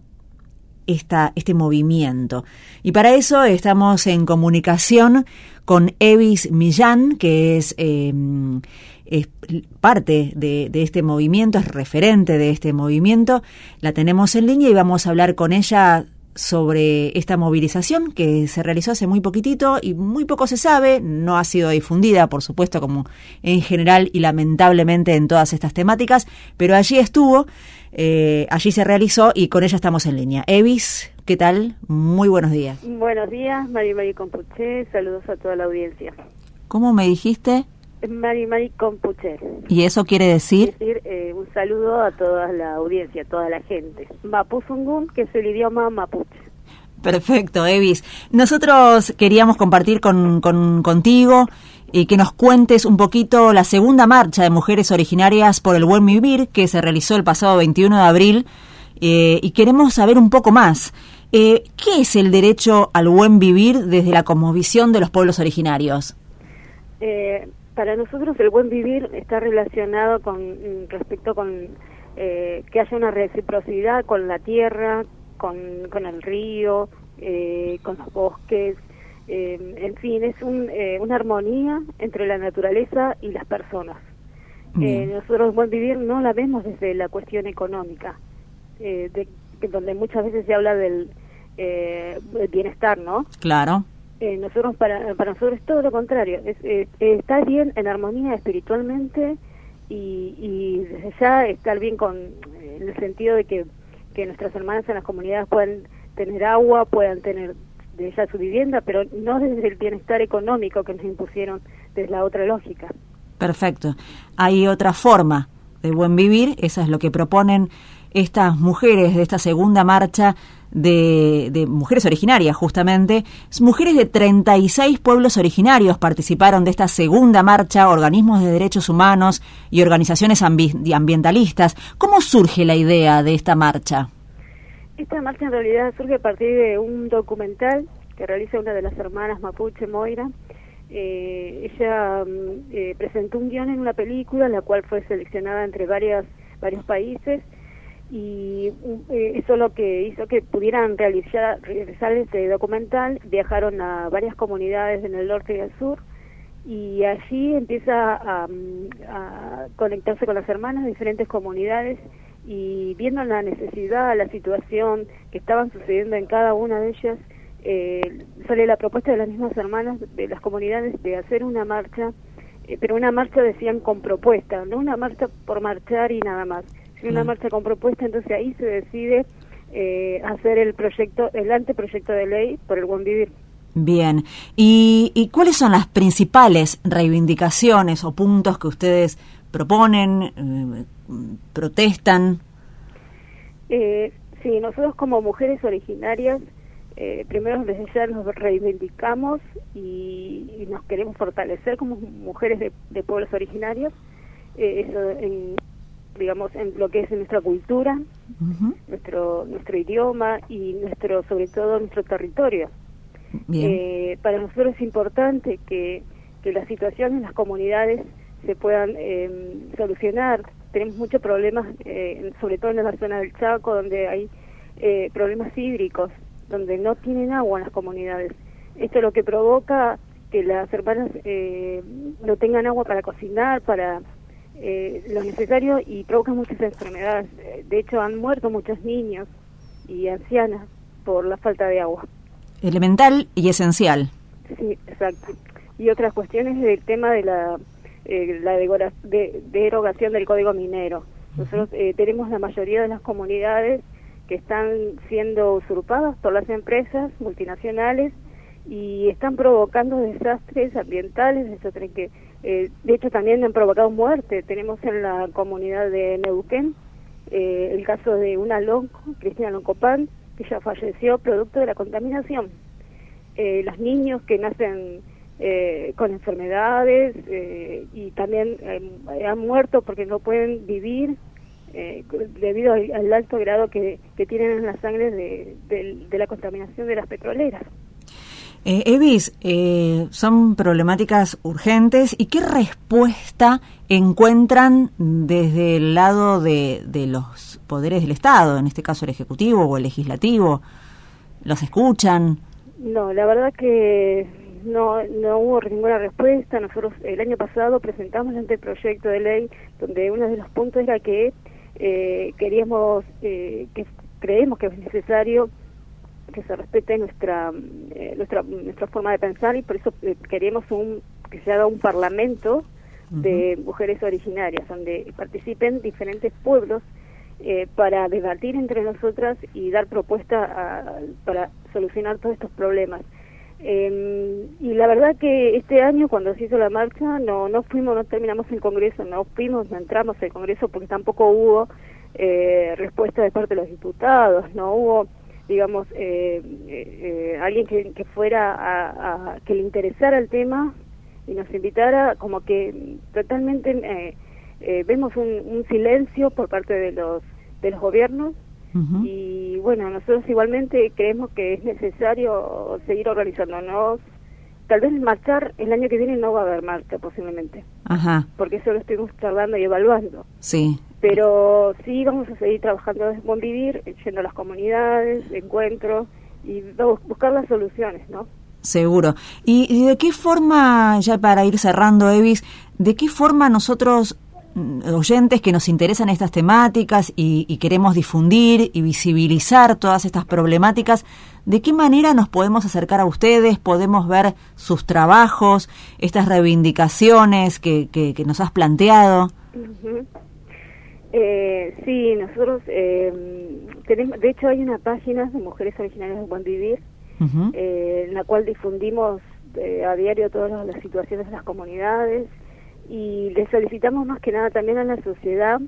esta, este movimiento. Y para eso estamos en comunicación con Evis Millán, que es, eh, es parte de, de este movimiento, es referente de este movimiento. La tenemos en línea y vamos a hablar con ella sobre esta movilización que se realizó hace muy poquitito y muy poco se sabe, no ha sido difundida, por supuesto, como en general y lamentablemente en todas estas temáticas, pero allí estuvo, eh, allí se realizó y con ella estamos en línea. Evis, ¿qué tal? Muy buenos días. Buenos días, Mari Mari Compuche, saludos a toda la audiencia. ¿Cómo me dijiste? Mari Mari Compuche. ¿Y eso quiere decir? Quiere decir eh, un saludo a toda la audiencia, a toda la gente. Mapuzungún, que es el idioma mapuche. Perfecto, Evis. Nosotros queríamos compartir con, con contigo y que nos cuentes un poquito la segunda marcha de mujeres originarias por el buen vivir que se realizó el pasado veintiuno de abril eh, y queremos saber un poco más. Eh, ¿Qué es el derecho al buen vivir desde la cosmovisión de los pueblos originarios? Eh... Para nosotros el buen vivir está relacionado con respecto con eh, que haya una reciprocidad con la tierra, con, con el río, eh, con los bosques, eh, en fin, es un, eh, una armonía entre la naturaleza y las personas. Eh, nosotros el buen vivir no la vemos desde la cuestión económica, eh, de, de donde muchas veces se habla del eh, bienestar, ¿no? Claro. Eh, nosotros para para nosotros es todo lo contrario, es, eh, estar bien en armonía espiritualmente y, y desde ya estar bien con en el sentido de que que nuestras hermanas en las comunidades puedan tener agua, puedan tener de ya su vivienda, pero no desde el bienestar económico que nos impusieron desde la otra lógica. Perfecto. Hay otra forma de buen vivir, eso es lo que proponen estas mujeres de esta segunda marcha de, de mujeres originarias, justamente. Mujeres de treinta y seis pueblos originarios participaron de esta segunda marcha, organismos de derechos humanos y organizaciones ambi- ambientalistas. ¿Cómo surge la idea de esta marcha? Esta marcha en realidad surge a partir de un documental que realiza una de las hermanas mapuche, Moira. Eh, ella eh, presentó un guión en una película, la cual fue seleccionada entre varias, varios países, y eh, eso lo que hizo que pudieran realizar, realizar este documental. Viajaron a varias comunidades en el norte y el sur, y allí empieza a, a conectarse con las hermanas de diferentes comunidades, y viendo la necesidad, la situación que estaban sucediendo en cada una de ellas, eh, sale la propuesta de las mismas hermanas de las comunidades de hacer una marcha, eh, pero una marcha, decían, con propuesta, no una marcha por marchar y nada más, sino una marcha con propuesta. Entonces ahí se decide eh, hacer el proyecto, el anteproyecto de ley por el buen vivir. Bien, ¿Y, ¿y cuáles son las principales reivindicaciones o puntos que ustedes proponen, eh, protestan? Eh, sí, nosotros como mujeres originarias, eh, primero desde ya nos reivindicamos y, y nos queremos fortalecer como mujeres de, de pueblos originarios, eh, eso en, digamos, en lo que es nuestra cultura, uh-huh. nuestro nuestro idioma y nuestro, sobre todo nuestro territorio. Eh, para nosotros es importante que, que la situación en las comunidades se puedan eh, solucionar. Tenemos muchos problemas, eh, sobre todo en la zona del Chaco, donde hay eh, problemas hídricos, donde no tienen agua en las comunidades. Esto es lo que provoca que las hermanas eh, no tengan agua para cocinar, para eh, lo necesario, y provoca muchas enfermedades. De hecho, han muerto muchos niños y ancianas por la falta de agua. Elemental y esencial. Sí, exacto. Y otras cuestiones del tema de la eh, la degora, de, derogación del Código Minero. Nosotros eh, tenemos la mayoría de las comunidades que están siendo usurpadas por las empresas multinacionales y están provocando desastres ambientales, desastres que eh, de hecho también han provocado muerte. Tenemos en la comunidad de Neuquén eh, el caso de una lonco, Cristina Loncopán, que ya falleció producto de la contaminación. Eh, los niños que nacen eh, con enfermedades eh, y también eh, han muerto porque no pueden vivir eh, debido al, al alto grado que, que tienen en la sangre de, de, de la contaminación de las petroleras. Eh, Evis, eh, son problemáticas urgentes. ¿Y qué respuesta encuentran desde el lado de, de los poderes del Estado, en este caso el Ejecutivo o el Legislativo? ¿Los escuchan? No, la verdad que no no hubo ninguna respuesta. Nosotros el año pasado presentamos el anteproyecto de ley donde uno de los puntos era que eh, queríamos, eh, que creemos que es necesario que se respete nuestra eh, nuestra nuestra forma de pensar, y por eso eh, queremos un que se haga un parlamento de uh-huh. mujeres originarias donde participen diferentes pueblos eh, para debatir entre nosotras y dar propuestas a, para solucionar todos estos problemas. Eh, y la verdad que este año cuando se hizo la marcha no no fuimos, no terminamos el Congreso, no fuimos, no entramos al Congreso porque tampoco hubo eh, respuesta de parte de los diputados, no hubo digamos, eh, eh, alguien que, que fuera a, a, que le interesara el tema y nos invitara, como que totalmente eh, eh, vemos un, un silencio por parte de los de los gobiernos. Uh-huh. Y bueno, nosotros igualmente creemos que es necesario seguir organizándonos. Tal vez marchar el año que viene no va a haber marcha posiblemente. Ajá. Porque eso lo estuvimos charlando y evaluando. Sí. Pero sí vamos a seguir trabajando desde Buen Vivir, yendo a las comunidades, encuentros y buscar las soluciones, ¿no? Seguro. ¿Y, y de qué forma, ya para ir cerrando, Evis, de qué forma nosotros, oyentes que nos interesan estas temáticas y, y queremos difundir y visibilizar todas estas problemáticas, de qué manera nos podemos acercar a ustedes, podemos ver sus trabajos, estas reivindicaciones que, que, que nos has planteado? Uh-huh. Eh, sí, nosotros eh, tenemos, de hecho hay una página de Mujeres Originarias del Buen Vivir, uh-huh. eh, en la cual difundimos eh, a diario todas las, las situaciones de las comunidades, y les solicitamos más que nada también a la sociedad,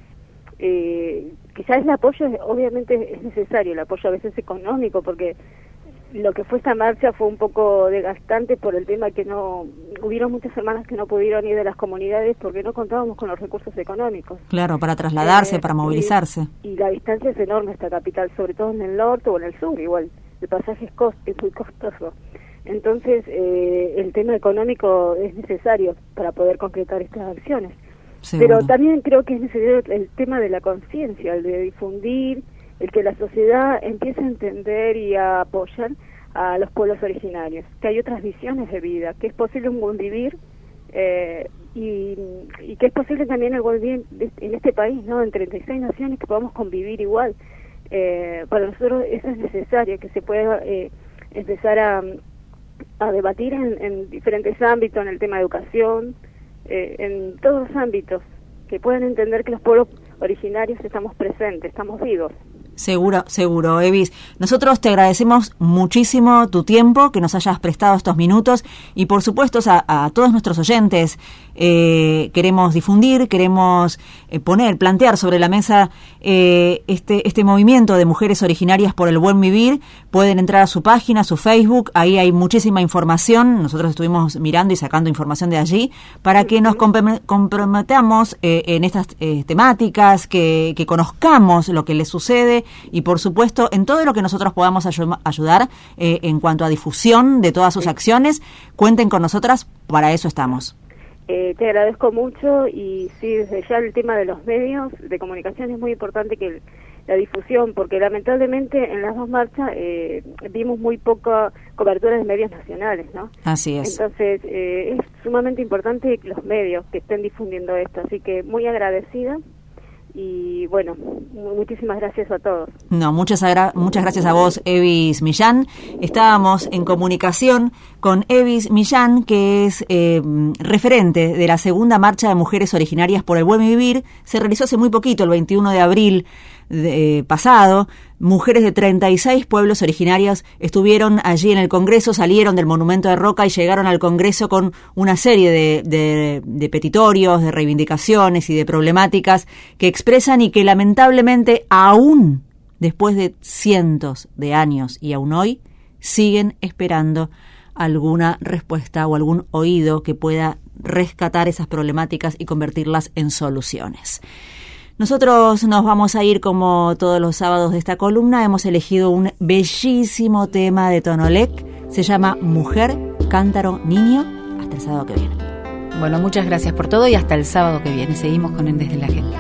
eh, quizás el apoyo es, obviamente es necesario, el apoyo a veces económico, porque lo que fue esta marcha fue un poco desgastante por el tema que no, hubieron muchas hermanas que no pudieron ir de las comunidades porque no contábamos con los recursos económicos. Claro, para trasladarse, eh, para movilizarse. Y, y la distancia es enorme esta capital, sobre todo en el norte o en el sur, igual, el pasaje es, cost, es muy costoso. Entonces, eh, el tema económico es necesario para poder concretar estas acciones. Seguro. Pero también creo que es necesario el tema de la conciencia, el de difundir, el que la sociedad empiece a entender y a apoyar a los pueblos originarios, que hay otras visiones de vida, que es posible un buen vivir eh, y, y que es posible también el buen vivir en este país, ¿no? En treinta y seis naciones que podamos convivir igual. Eh, para nosotros eso es necesario, que se pueda eh, empezar a, a debatir en, en diferentes ámbitos, en el tema de educación, eh, en todos los ámbitos, que puedan entender que los pueblos originarios estamos presentes, estamos vivos. Seguro, seguro, Evis. Nosotros te agradecemos muchísimo tu tiempo, que nos hayas prestado estos minutos, y por supuesto a, a todos nuestros oyentes eh, queremos difundir, queremos eh, poner, plantear sobre la mesa eh, este este movimiento de mujeres originarias por el buen vivir. Pueden entrar a su página, a su Facebook, ahí hay muchísima información. Nosotros estuvimos mirando y sacando información de allí para que nos comprometamos eh, en estas eh, temáticas, que, que conozcamos lo que les sucede, y por supuesto en todo lo que nosotros podamos ayu- ayudar eh, en cuanto a difusión de todas sus acciones. Cuenten con nosotras, para eso estamos. Eh, te agradezco mucho, y sí, desde ya el tema de los medios de comunicación es muy importante, que el, la difusión, porque lamentablemente en las dos marchas eh, vimos muy poca cobertura de medios nacionales, ¿no? Así es. Entonces eh, es sumamente importante los medios que estén difundiendo esto, así que muy agradecida. Y bueno, muchísimas gracias a todos. No, muchas, agra- muchas gracias a vos, Evis Millán. Estábamos en comunicación con Evis Millán, que es eh, referente de la segunda marcha de mujeres originarias por el buen vivir. Se realizó hace muy poquito, el veintiuno de abril de, eh, pasado. Mujeres de treinta y seis pueblos originarios estuvieron allí en el Congreso, salieron del Monumento de Roca y llegaron al Congreso con una serie de, de, de petitorios, de reivindicaciones y de problemáticas que expresan, y que lamentablemente aún después de cientos de años y aún hoy siguen esperando alguna respuesta o algún oído que pueda rescatar esas problemáticas y convertirlas en soluciones. Nosotros nos vamos a ir como todos los sábados de esta columna. Hemos elegido un bellísimo tema de Tonolec. Se llama Mujer, Cántaro, Niño. Hasta el sábado que viene. Bueno, muchas gracias por todo y hasta el sábado que viene. Seguimos con el Desde la Gente.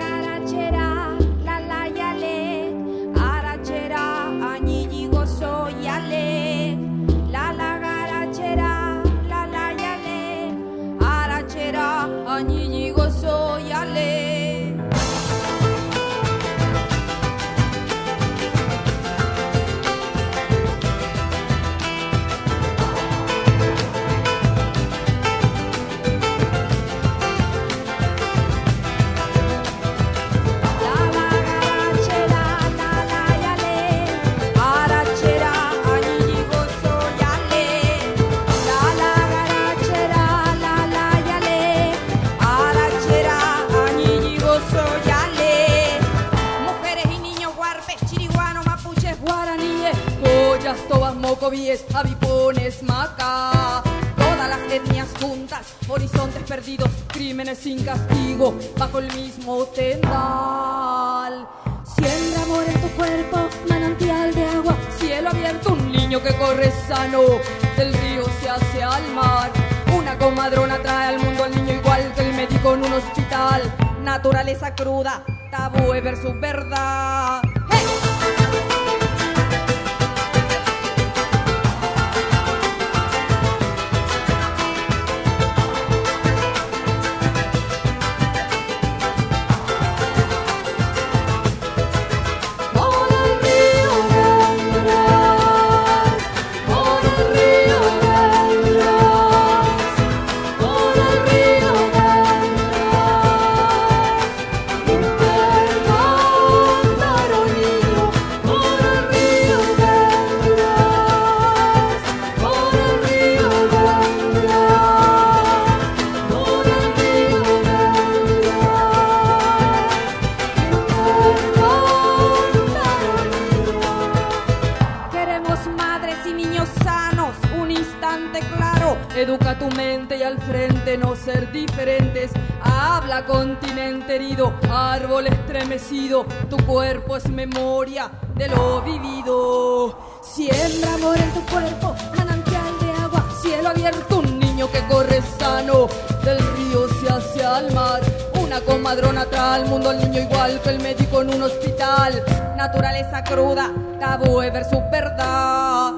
Mocovíes, abipones, maca, todas las etnias juntas, horizontes perdidos, crímenes sin castigo, bajo el mismo tendal. Siembra amor en tu cuerpo, manantial de agua, cielo abierto, un niño que corre sano, del río se hace al mar. Una comadrona trae al mundo al niño igual que el médico en un hospital. Naturaleza cruda, tabú versus verdad. ¡Hey! Mujer cada continente herido, árbol estremecido, tu cuerpo es memoria de lo vivido. Siembra amor en tu cuerpo, manantial de agua, cielo abierto, un niño que corre sano, del río se hacia al mar, una comadrona trae al mundo al niño igual que el médico en un hospital. Naturaleza cruda, tabú versus verdad.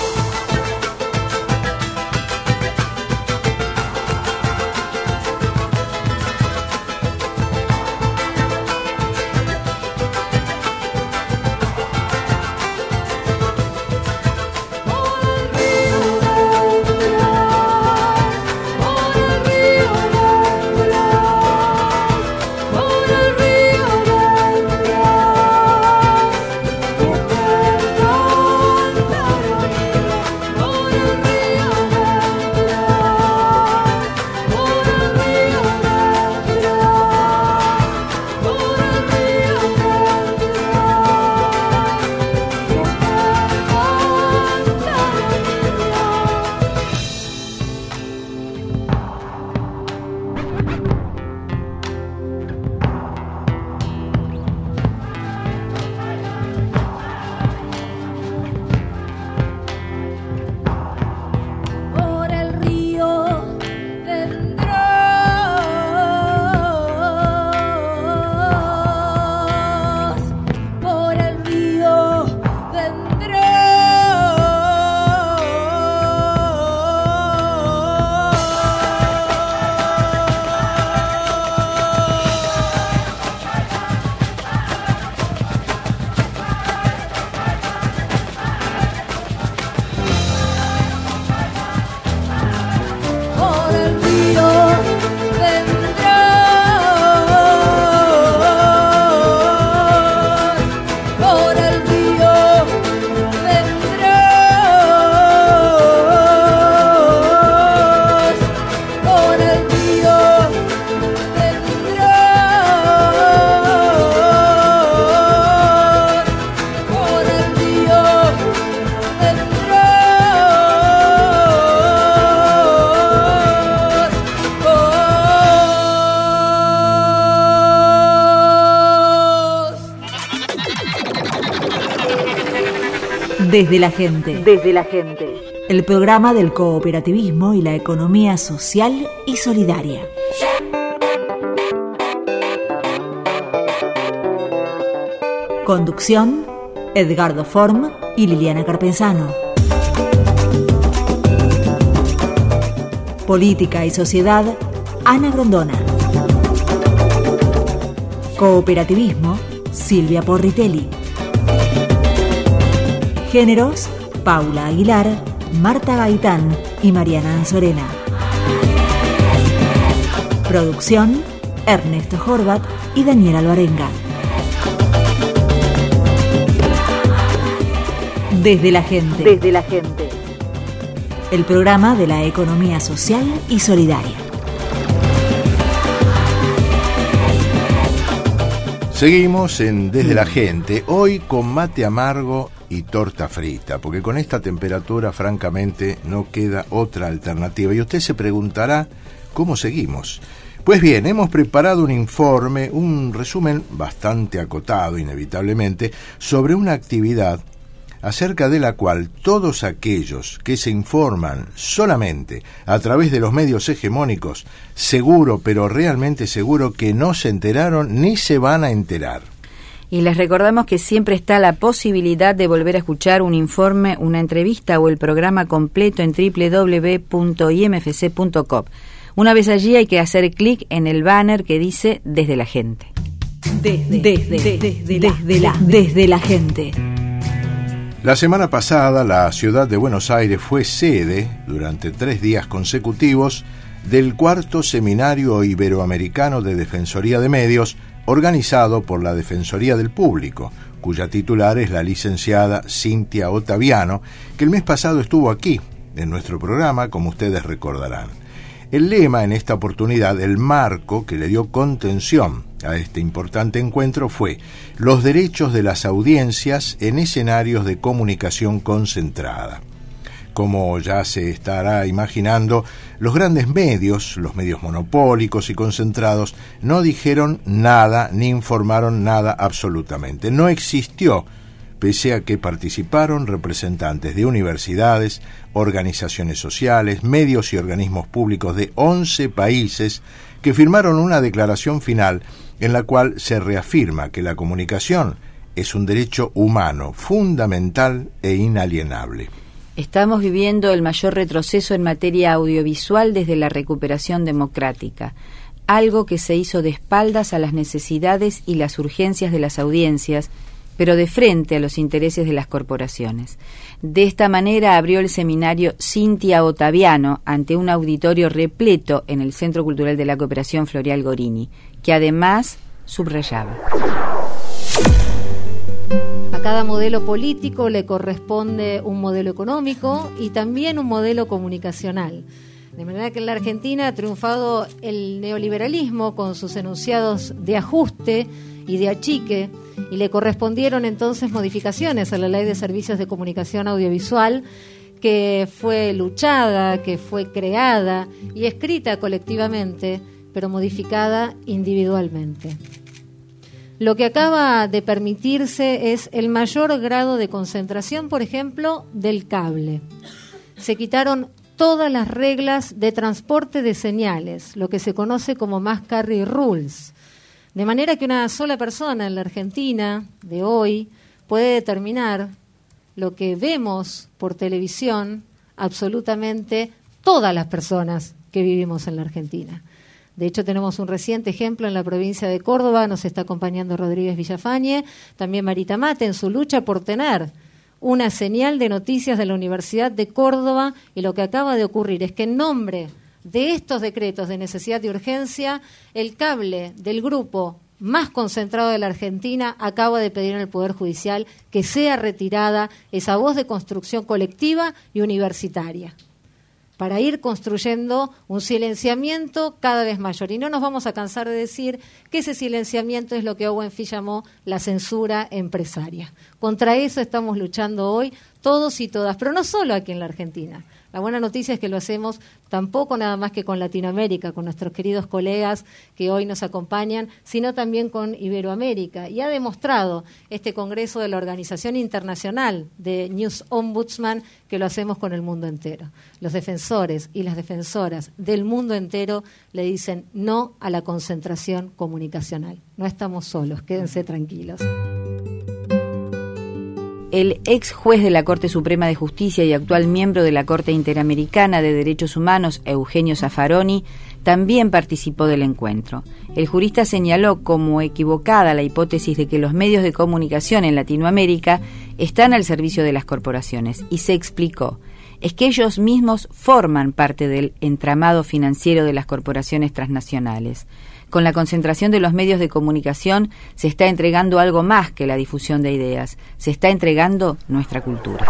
Desde la gente. Desde la gente. El programa del cooperativismo y la economía social y solidaria. Conducción, Edgardo Form y Liliana Carpenzano. Política y sociedad, Ana Grondona. Cooperativismo, Silvia Porritelli. Géneros, Paula Aguilar, Marta Gaitán y Mariana Anzorena. Producción, Ernesto Horvat y Daniela Loarenga. Desde la gente. Desde la gente. El programa de la economía social y solidaria. Seguimos en Desde la gente, hoy con mate amargo y torta frita, porque con esta temperatura francamente no queda otra alternativa. Y usted se preguntará, ¿cómo seguimos? Pues bien, hemos preparado un informe, un resumen bastante acotado, inevitablemente, sobre una actividad acerca de la cual todos aquellos que se informan solamente a través de los medios hegemónicos, seguro, pero realmente seguro que no se enteraron ni se van a enterar. Y les recordamos que siempre está la posibilidad de volver a escuchar un informe, una entrevista o el programa completo en doble u doble u doble u punto i m f c punto com. Una vez allí hay que hacer clic en el banner que dice Desde la gente. Desde, desde, desde, desde, la, desde, la, desde la gente. La semana pasada la ciudad de Buenos Aires fue sede, durante tres días consecutivos, del cuarto Seminario Iberoamericano de Defensoría de Medios, organizado por la Defensoría del Público, cuya titular es la licenciada Cintia Ottaviano, que el mes pasado estuvo aquí, en nuestro programa, como ustedes recordarán. El lema en esta oportunidad, el marco que le dio contención a este importante encuentro fue los derechos de las audiencias en escenarios de comunicación concentrada. Como ya se estará imaginando, los grandes medios, los medios monopólicos y concentrados, no dijeron nada ni informaron nada absolutamente. No existió, pese a que participaron representantes de universidades, organizaciones sociales, medios y organismos públicos de once países que firmaron una declaración final en la cual se reafirma que la comunicación es un derecho humano fundamental e inalienable. Estamos viviendo el mayor retroceso en materia audiovisual desde la recuperación democrática, algo que se hizo de espaldas a las necesidades y las urgencias de las audiencias, pero de frente a los intereses de las corporaciones. De esta manera abrió el seminario Cintia Ottaviano ante un auditorio repleto en el Centro Cultural de la Cooperación Floreal Gorini, que además subrayaba: a cada modelo político le corresponde un modelo económico y también un modelo comunicacional. De manera que en la Argentina ha triunfado el neoliberalismo con sus enunciados de ajuste y de achique, y le correspondieron entonces modificaciones a la Ley de Servicios de Comunicación Audiovisual, que fue luchada, que fue creada y escrita colectivamente, pero modificada individualmente. Lo que acaba de permitirse es el mayor grado de concentración, por ejemplo, del cable. Se quitaron todas las reglas de transporte de señales, lo que se conoce como mass carry rules, de manera que una sola persona en la Argentina de hoy puede determinar lo que vemos por televisión absolutamente todas las personas que vivimos en la Argentina. De hecho, tenemos un reciente ejemplo en la provincia de Córdoba, nos está acompañando Rodríguez Villafañe, también Marita Mate, en su lucha por tener una señal de noticias de la Universidad de Córdoba, y lo que acaba de ocurrir es que en nombre de estos decretos de necesidad y urgencia, el cable del grupo más concentrado de la Argentina acaba de pedir en el Poder Judicial que sea retirada esa voz de construcción colectiva y universitaria, para ir construyendo un silenciamiento cada vez mayor. Y no nos vamos a cansar de decir que ese silenciamiento es lo que Owen Fee llamó la censura empresaria. Contra eso estamos luchando hoy todos y todas, pero no solo aquí en la Argentina. La buena noticia es que lo hacemos tampoco nada más que con Latinoamérica, con nuestros queridos colegas que hoy nos acompañan, sino también con Iberoamérica. Y ha demostrado este Congreso de la Organización Internacional de News Ombudsman que lo hacemos con el mundo entero. Los defensores y las defensoras del mundo entero le dicen no a la concentración comunicacional. No estamos solos, quédense tranquilos. El ex juez de la Corte Suprema de Justicia y actual miembro de la Corte Interamericana de Derechos Humanos, Eugenio Zaffaroni, también participó del encuentro. El jurista señaló como equivocada la hipótesis de que los medios de comunicación en Latinoamérica están al servicio de las corporaciones, y se explicó: es que ellos mismos forman parte del entramado financiero de las corporaciones transnacionales. Con la concentración de los medios de comunicación se está entregando algo más que la difusión de ideas, se está entregando nuestra cultura.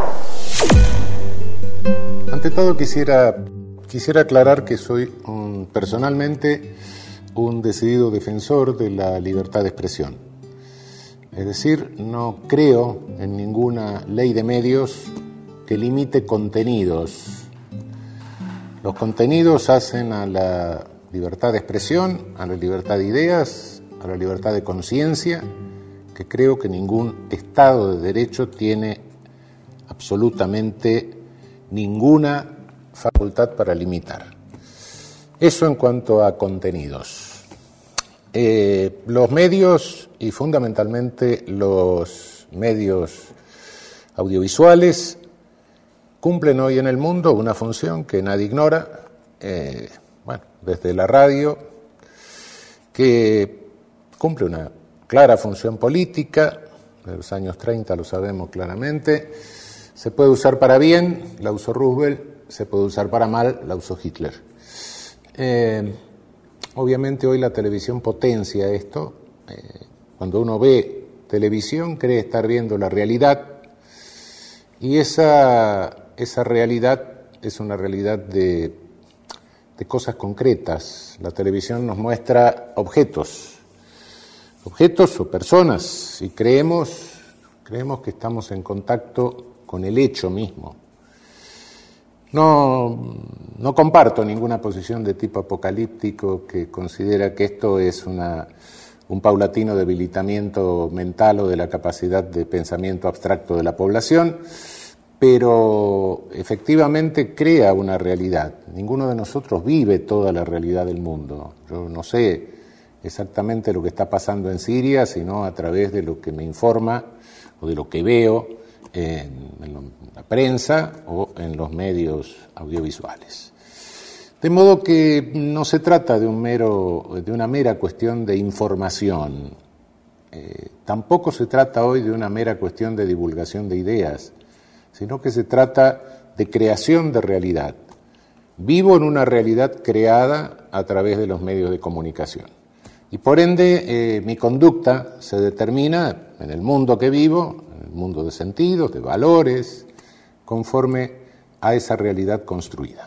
Ante todo quisiera, quisiera aclarar que soy un, personalmente un decidido defensor de la libertad de expresión. Es decir, no creo en ninguna ley de medios que limite contenidos. Los contenidos hacen a la libertad de expresión, a la libertad de ideas, a la libertad de conciencia, que creo que ningún Estado de Derecho tiene absolutamente ninguna facultad para limitar. Eso en cuanto a contenidos. Eh, los medios, y fundamentalmente los medios audiovisuales, cumplen hoy en el mundo una función que nadie ignora, eh, bueno, desde la radio, que cumple una clara función política. De los años treinta lo sabemos claramente. Se puede usar para bien, la usó Roosevelt; se puede usar para mal, la usó Hitler. Eh, obviamente hoy la televisión potencia esto. Eh, cuando uno ve televisión cree estar viendo la realidad, y esa, esa realidad es una realidad de de cosas concretas. La televisión nos muestra objetos, objetos o personas, y creemos, creemos que estamos en contacto con el hecho mismo. No, no comparto ninguna posición de tipo apocalíptico que considera que esto es una, un paulatino debilitamiento mental o de la capacidad de pensamiento abstracto de la población, pero efectivamente crea una realidad. Ninguno de nosotros vive toda la realidad del mundo. Yo no sé exactamente lo que está pasando en Siria, sino a través de lo que me informa o de lo que veo en, en la prensa o en los medios audiovisuales. De modo que no se trata de, un mero, de una mera cuestión de información, eh, tampoco se trata hoy de una mera cuestión de divulgación de ideas, sino que se trata de creación de realidad. Vivo en una realidad creada a través de los medios de comunicación. Y por ende, eh, mi conducta se determina en el mundo que vivo, en el mundo de sentidos, de valores, conforme a esa realidad construida.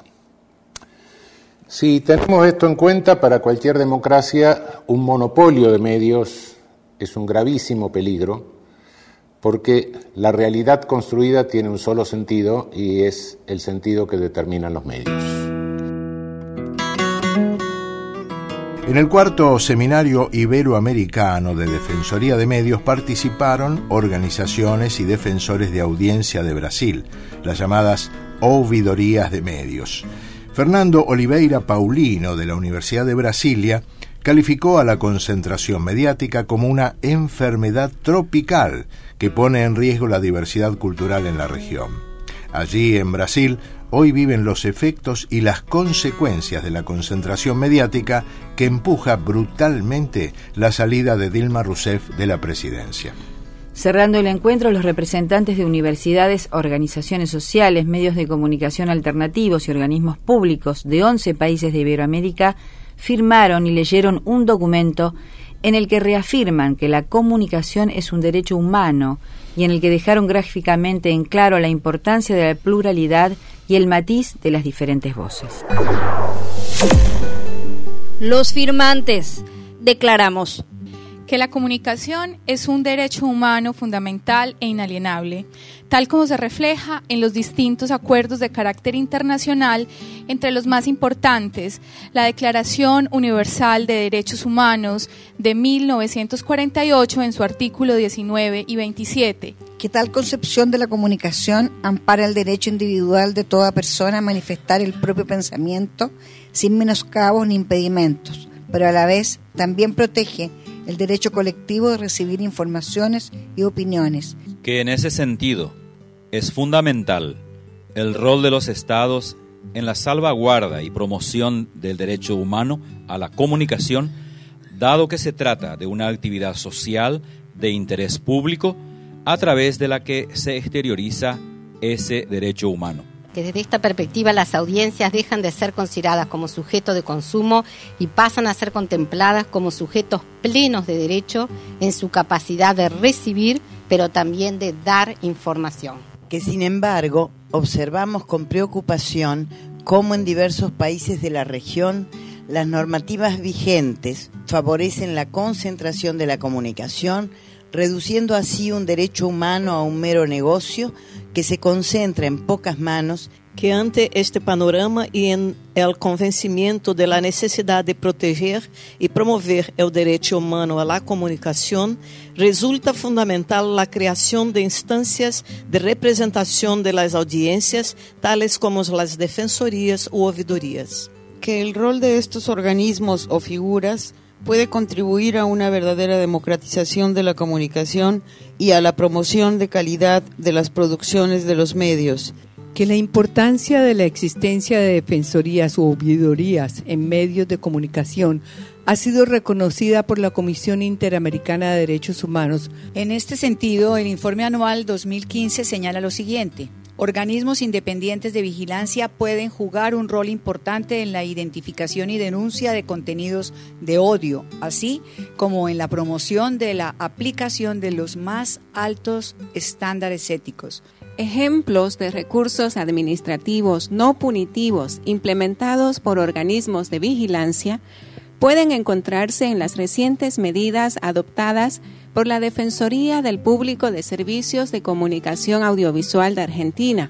Si tenemos esto en cuenta, para cualquier democracia, un monopolio de medios es un gravísimo peligro, porque la realidad construida tiene un solo sentido y es el sentido que determinan los medios. En el cuarto Seminario Iberoamericano de Defensoría de Medios participaron organizaciones y defensores de audiencia de Brasil, las llamadas ouvidorías de medios. Fernando Oliveira Paulino, de la Universidad de Brasilia, calificó a la concentración mediática como una enfermedad tropical que pone en riesgo la diversidad cultural en la región. Allí, en Brasil, hoy viven los efectos y las consecuencias de la concentración mediática que empuja brutalmente la salida de Dilma Rousseff de la presidencia. Cerrando el encuentro, los representantes de universidades, organizaciones sociales, medios de comunicación alternativos y organismos públicos de once países de Iberoamérica firmaron y leyeron un documento en el que reafirman que la comunicación es un derecho humano y en el que dejaron gráficamente en claro la importancia de la pluralidad y el matiz de las diferentes voces. Los firmantes declaramos que la comunicación es un derecho humano fundamental e inalienable, tal como se refleja en los distintos acuerdos de carácter internacional, entre los más importantes, la Declaración Universal de Derechos Humanos de mil novecientos cuarenta y ocho en su artículo diecinueve y veintisiete. Que tal concepción de la comunicación ampara el derecho individual de toda persona a manifestar el propio pensamiento sin menoscabos ni impedimentos, pero a la vez también protege el derecho colectivo de recibir informaciones y opiniones. Que en ese sentido es fundamental el rol de los estados en la salvaguarda y promoción del derecho humano a la comunicación, dado que se trata de una actividad social de interés público a través de la que se exterioriza ese derecho humano. Que desde esta perspectiva las audiencias dejan de ser consideradas como sujetos de consumo y pasan a ser contempladas como sujetos plenos de derecho en su capacidad de recibir, pero también de dar información. Que sin embargo, observamos con preocupación cómo en diversos países de la región las normativas vigentes favorecen la concentración de la comunicación, reduciendo así un derecho humano a un mero negocio que se concentra en pocas manos. Que ante este panorama y en el convencimiento de la necesidad de proteger y promover el derecho humano a la comunicación, resulta fundamental la creación de instancias de representación de las audiencias, tales como las defensorías u ouvidorías. Que el rol de estos organismos o figuras puede contribuir a una verdadera democratización de la comunicación y a la promoción de calidad de las producciones de los medios. Que la importancia de la existencia de defensorías u ouvidorías en medios de comunicación ha sido reconocida por la Comisión Interamericana de Derechos Humanos. En este sentido, el informe anual dos mil quince señala lo siguiente: organismos independientes de vigilancia pueden jugar un rol importante en la identificación y denuncia de contenidos de odio, así como en la promoción de la aplicación de los más altos estándares éticos. Ejemplos de recursos administrativos no punitivos implementados por organismos de vigilancia pueden encontrarse en las recientes medidas adoptadas por la Defensoría del Público de Servicios de Comunicación Audiovisual de Argentina,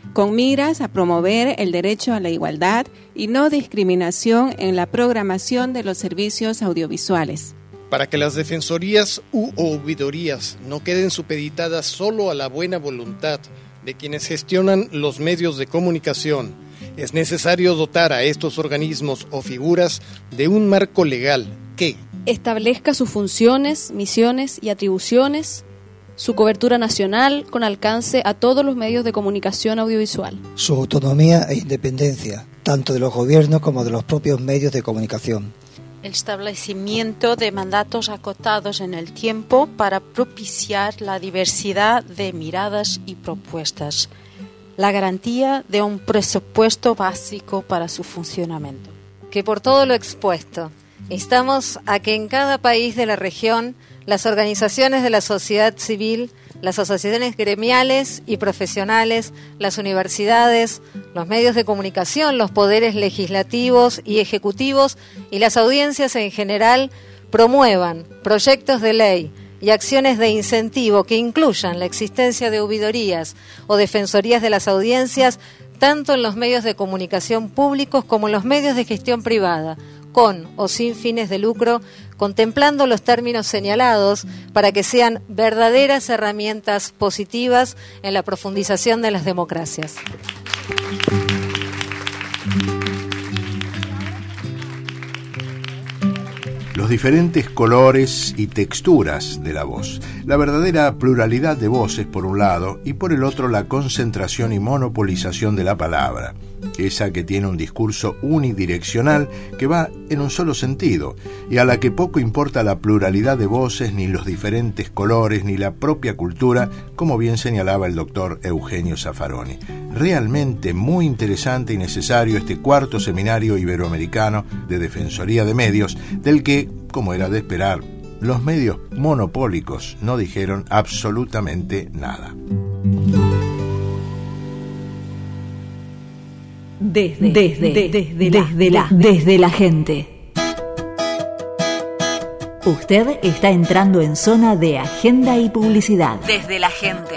con miras a promover el derecho a la igualdad y no discriminación en la programación de los servicios audiovisuales. Para que las defensorías u ouvidorías no queden supeditadas solo a la buena voluntad de quienes gestionan los medios de comunicación, es necesario dotar a estos organismos o figuras de un marco legal que establezca sus funciones, misiones y atribuciones, su cobertura nacional con alcance a todos los medios de comunicación audiovisual, su autonomía e independencia, tanto de los gobiernos como de los propios medios de comunicación, el establecimiento de mandatos acotados en el tiempo para propiciar la diversidad de miradas y propuestas, la garantía de un presupuesto básico para su funcionamiento. Que por todo lo expuesto, instamos a que en cada país de la región las organizaciones de la sociedad civil, las asociaciones gremiales y profesionales, las universidades, los medios de comunicación, los poderes legislativos y ejecutivos y las audiencias en general promuevan proyectos de ley y acciones de incentivo que incluyan la existencia de ouvidorías o defensorías de las audiencias tanto en los medios de comunicación públicos como en los medios de gestión privada, con o sin fines de lucro, contemplando los términos señalados para que sean verdaderas herramientas positivas en la profundización de las democracias. Los diferentes colores y texturas de la voz, la verdadera pluralidad de voces por un lado y por el otro la concentración y monopolización de la palabra, esa que tiene un discurso unidireccional que va en un solo sentido y a la que poco importa la pluralidad de voces, ni los diferentes colores, ni la propia cultura, como bien señalaba el doctor Eugenio Zaffaroni. Realmente muy interesante y necesario este cuarto seminario iberoamericano de Defensoría de Medios, del que, como era de esperar, los medios monopólicos no dijeron absolutamente nada. Desde, desde, desde, desde, la, desde, la, desde la gente. Usted está entrando en zona de agenda y publicidad. Desde la gente.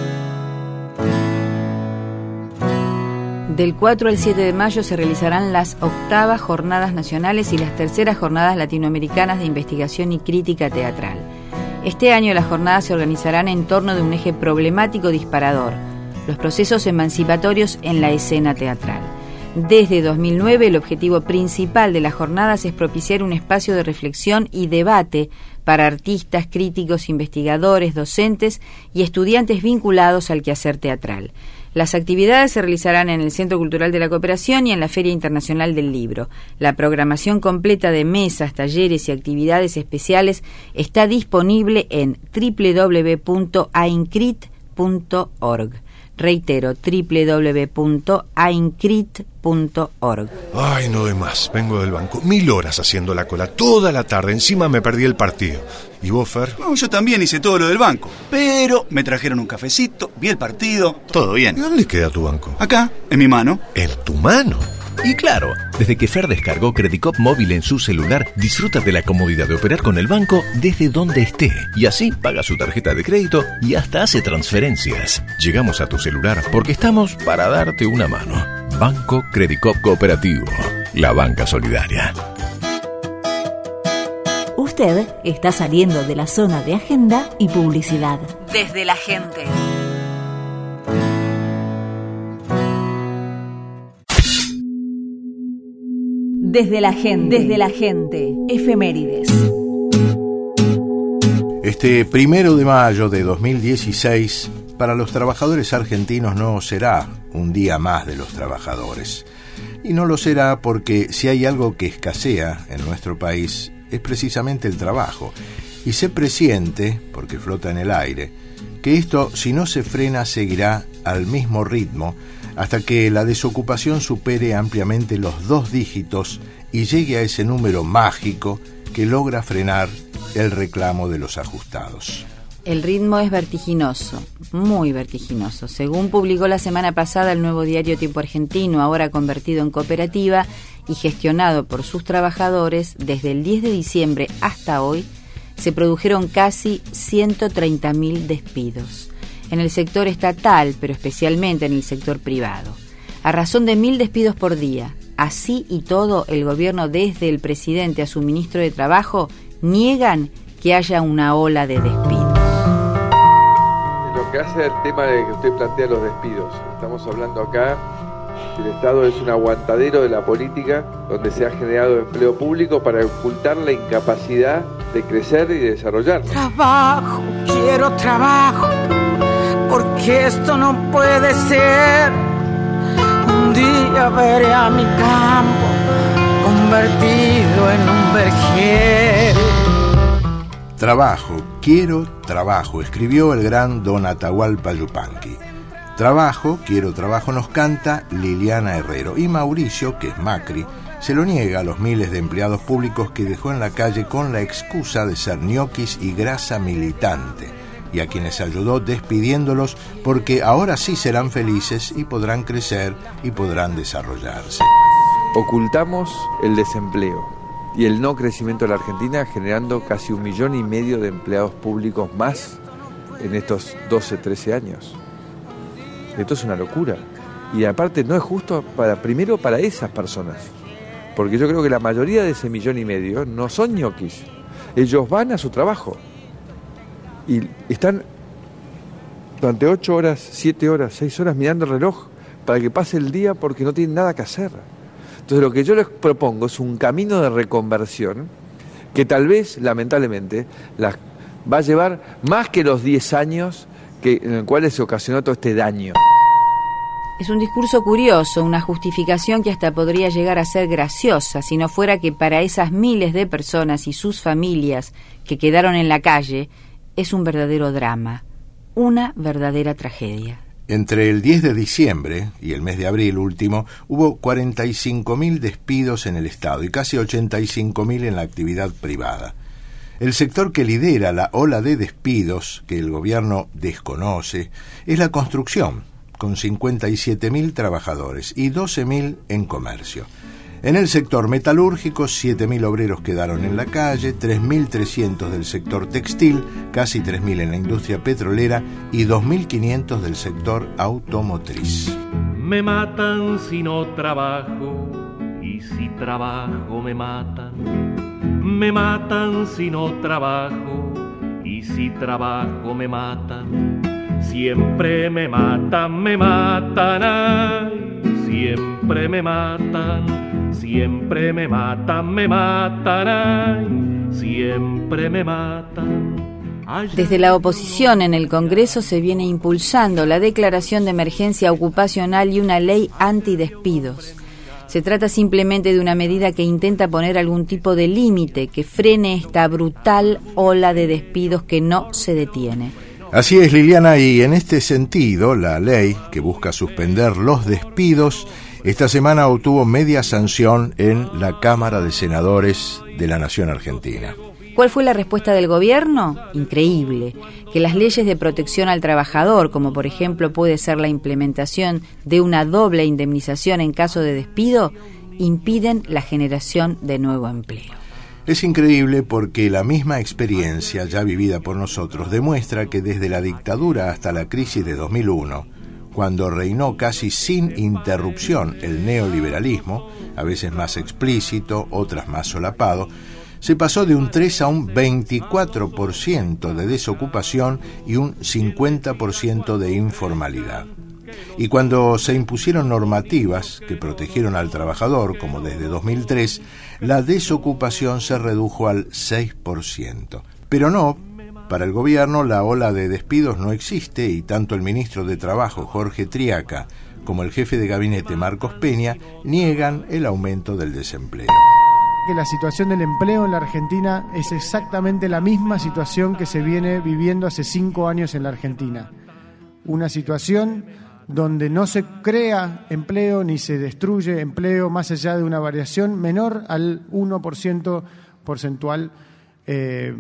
Del cuatro al siete de mayo se realizarán las octavas Jornadas Nacionales y las terceras Jornadas Latinoamericanas de Investigación y Crítica Teatral. Este año las jornadas se organizarán en torno de un eje problemático disparador: los procesos emancipatorios en la escena teatral. Desde dos mil nueve, el objetivo principal de las jornadas es propiciar un espacio de reflexión y debate para artistas, críticos, investigadores, docentes y estudiantes vinculados al quehacer teatral. Las actividades se realizarán en el Centro Cultural de la Cooperación y en la Feria Internacional del Libro. La programación completa de mesas, talleres y actividades especiales está disponible en doble u doble u doble u punto aincrit punto org. Reitero, doble u doble u doble u punto aincrit punto org. Ay, no doy más. Vengo del banco. Mil horas haciendo la cola. Toda la tarde. Encima me perdí el partido. ¿Y vos, Fer? No, yo también hice todo lo del banco. Pero me trajeron un cafecito, vi el partido, todo bien. ¿Y dónde queda tu banco? Acá, en mi mano. ¿En tu mano? Y claro, desde que Fer descargó Credicop móvil en su celular, disfruta de la comodidad de operar con el banco desde donde esté. Y así paga su tarjeta de crédito y hasta hace transferencias. Llegamos a tu celular porque estamos para darte una mano. Banco Credicop Cooperativo, la banca solidaria. Usted está saliendo de la zona de agenda y publicidad. Desde la gente. Desde la gente, desde la gente, efemérides. Este primero de mayo de dos mil dieciséis, para los trabajadores argentinos no será un día más de los trabajadores. Y no lo será porque si hay algo que escasea en nuestro país es precisamente el trabajo. Y se presiente, porque flota en el aire, que esto, si no se frena, seguirá al mismo ritmo hasta que la desocupación supere ampliamente los dos dígitos y llegue a ese número mágico que logra frenar el reclamo de los ajustados. El ritmo es vertiginoso, muy vertiginoso. Según publicó la semana pasada el nuevo diario Tiempo Argentino, ahora convertido en cooperativa y gestionado por sus trabajadores, desde el diez de diciembre hasta hoy se produjeron casi ciento treinta mil despidos. en el sector estatal, pero especialmente en el sector privado. A razón de mil despidos por día. Así y todo, el gobierno, desde el presidente a su ministro de Trabajo, niegan que haya una ola de despidos. Lo que hace el tema de que usted plantea los despidos, estamos hablando acá, el Estado es un aguantadero de la política donde se ha generado empleo público para ocultar la incapacidad de crecer y de desarrollar. Trabajo, quiero trabajo, porque esto no puede ser. Un día veré a mi campo convertido en un vergel. Trabajo, quiero trabajo, escribió el gran don Atahualpa Yupanqui. Trabajo, quiero trabajo nos canta Liliana Herrero. Y Mauricio, que es Macri, se lo niega a los miles de empleados públicos que dejó en la calle con la excusa de ser ñoquis y grasa militante, y a quienes ayudó despidiéndolos porque ahora sí serán felices y podrán crecer y podrán desarrollarse. Ocultamos el desempleo y el no crecimiento de la Argentina, generando casi un millón y medio de empleados públicos más en estos doce, trece años. Esto es una locura. Y aparte no es justo, para primero para esas personas, porque yo creo que la mayoría de ese millón y medio no son ñoquis. Ellos van a su trabajo y están durante ocho horas, siete horas, seis horas mirando el reloj para que pase el día porque no tienen nada que hacer. Entonces lo que yo les propongo es un camino de reconversión que tal vez, lamentablemente, las va a llevar más que los diez años que, en los cuales se ocasionó todo este daño. Es un discurso curioso, una justificación que hasta podría llegar a ser graciosa si no fuera que para esas miles de personas y sus familias que quedaron en la calle es un verdadero drama, una verdadera tragedia. Entre el diez de diciembre y el mes de abril último hubo cuarenta y cinco mil despidos en el Estado y casi ochenta y cinco mil en la actividad privada. El sector que lidera la ola de despidos que el gobierno desconoce es la construcción, con cincuenta y siete mil trabajadores y doce mil en comercio. En el sector metalúrgico, siete mil obreros quedaron en la calle, tres mil trescientos del sector textil, casi tres mil en la industria petrolera y dos mil quinientos del sector automotriz. Me matan si no trabajo, y si trabajo me matan. Me matan si no trabajo, y si trabajo me matan. Siempre me matan, me matan, ay, siempre me matan. Siempre me matan, me matan, ay, siempre me matan. Ay, Desde la oposición en el Congreso se viene impulsando la declaración de emergencia ocupacional y una ley antidespidos. Se trata simplemente de una medida que intenta poner algún tipo de límite que frene esta brutal ola de despidos que no se detiene. Así es, Liliana, y en este sentido, la ley que busca suspender los despidos esta semana obtuvo media sanción en la Cámara de Senadores de la Nación Argentina. ¿Cuál fue la respuesta del gobierno? Increíble. Que las leyes de protección al trabajador, como por ejemplo puede ser la implementación de una doble indemnización en caso de despido, impiden la generación de nuevo empleo. Es increíble porque la misma experiencia ya vivida por nosotros demuestra que desde la dictadura hasta la crisis de dos mil uno, cuando reinó casi sin interrupción el neoliberalismo, a veces más explícito, otras más solapado, se pasó de un tres a un veinticuatro por ciento de desocupación y un cincuenta por ciento de informalidad. Y cuando se impusieron normativas que protegieron al trabajador, como desde dos mil tres, la desocupación se redujo al seis por ciento. Pero no, para el gobierno la ola de despidos no existe y tanto el ministro de Trabajo, Jorge Triaca, como el jefe de gabinete, Marcos Peña, niegan el aumento del desempleo. Que la situación del empleo en la Argentina es exactamente la misma situación que se viene viviendo hace cinco años en la Argentina. Una situación donde no se crea empleo ni se destruye empleo más allá de una variación menor al uno por ciento porcentual eh,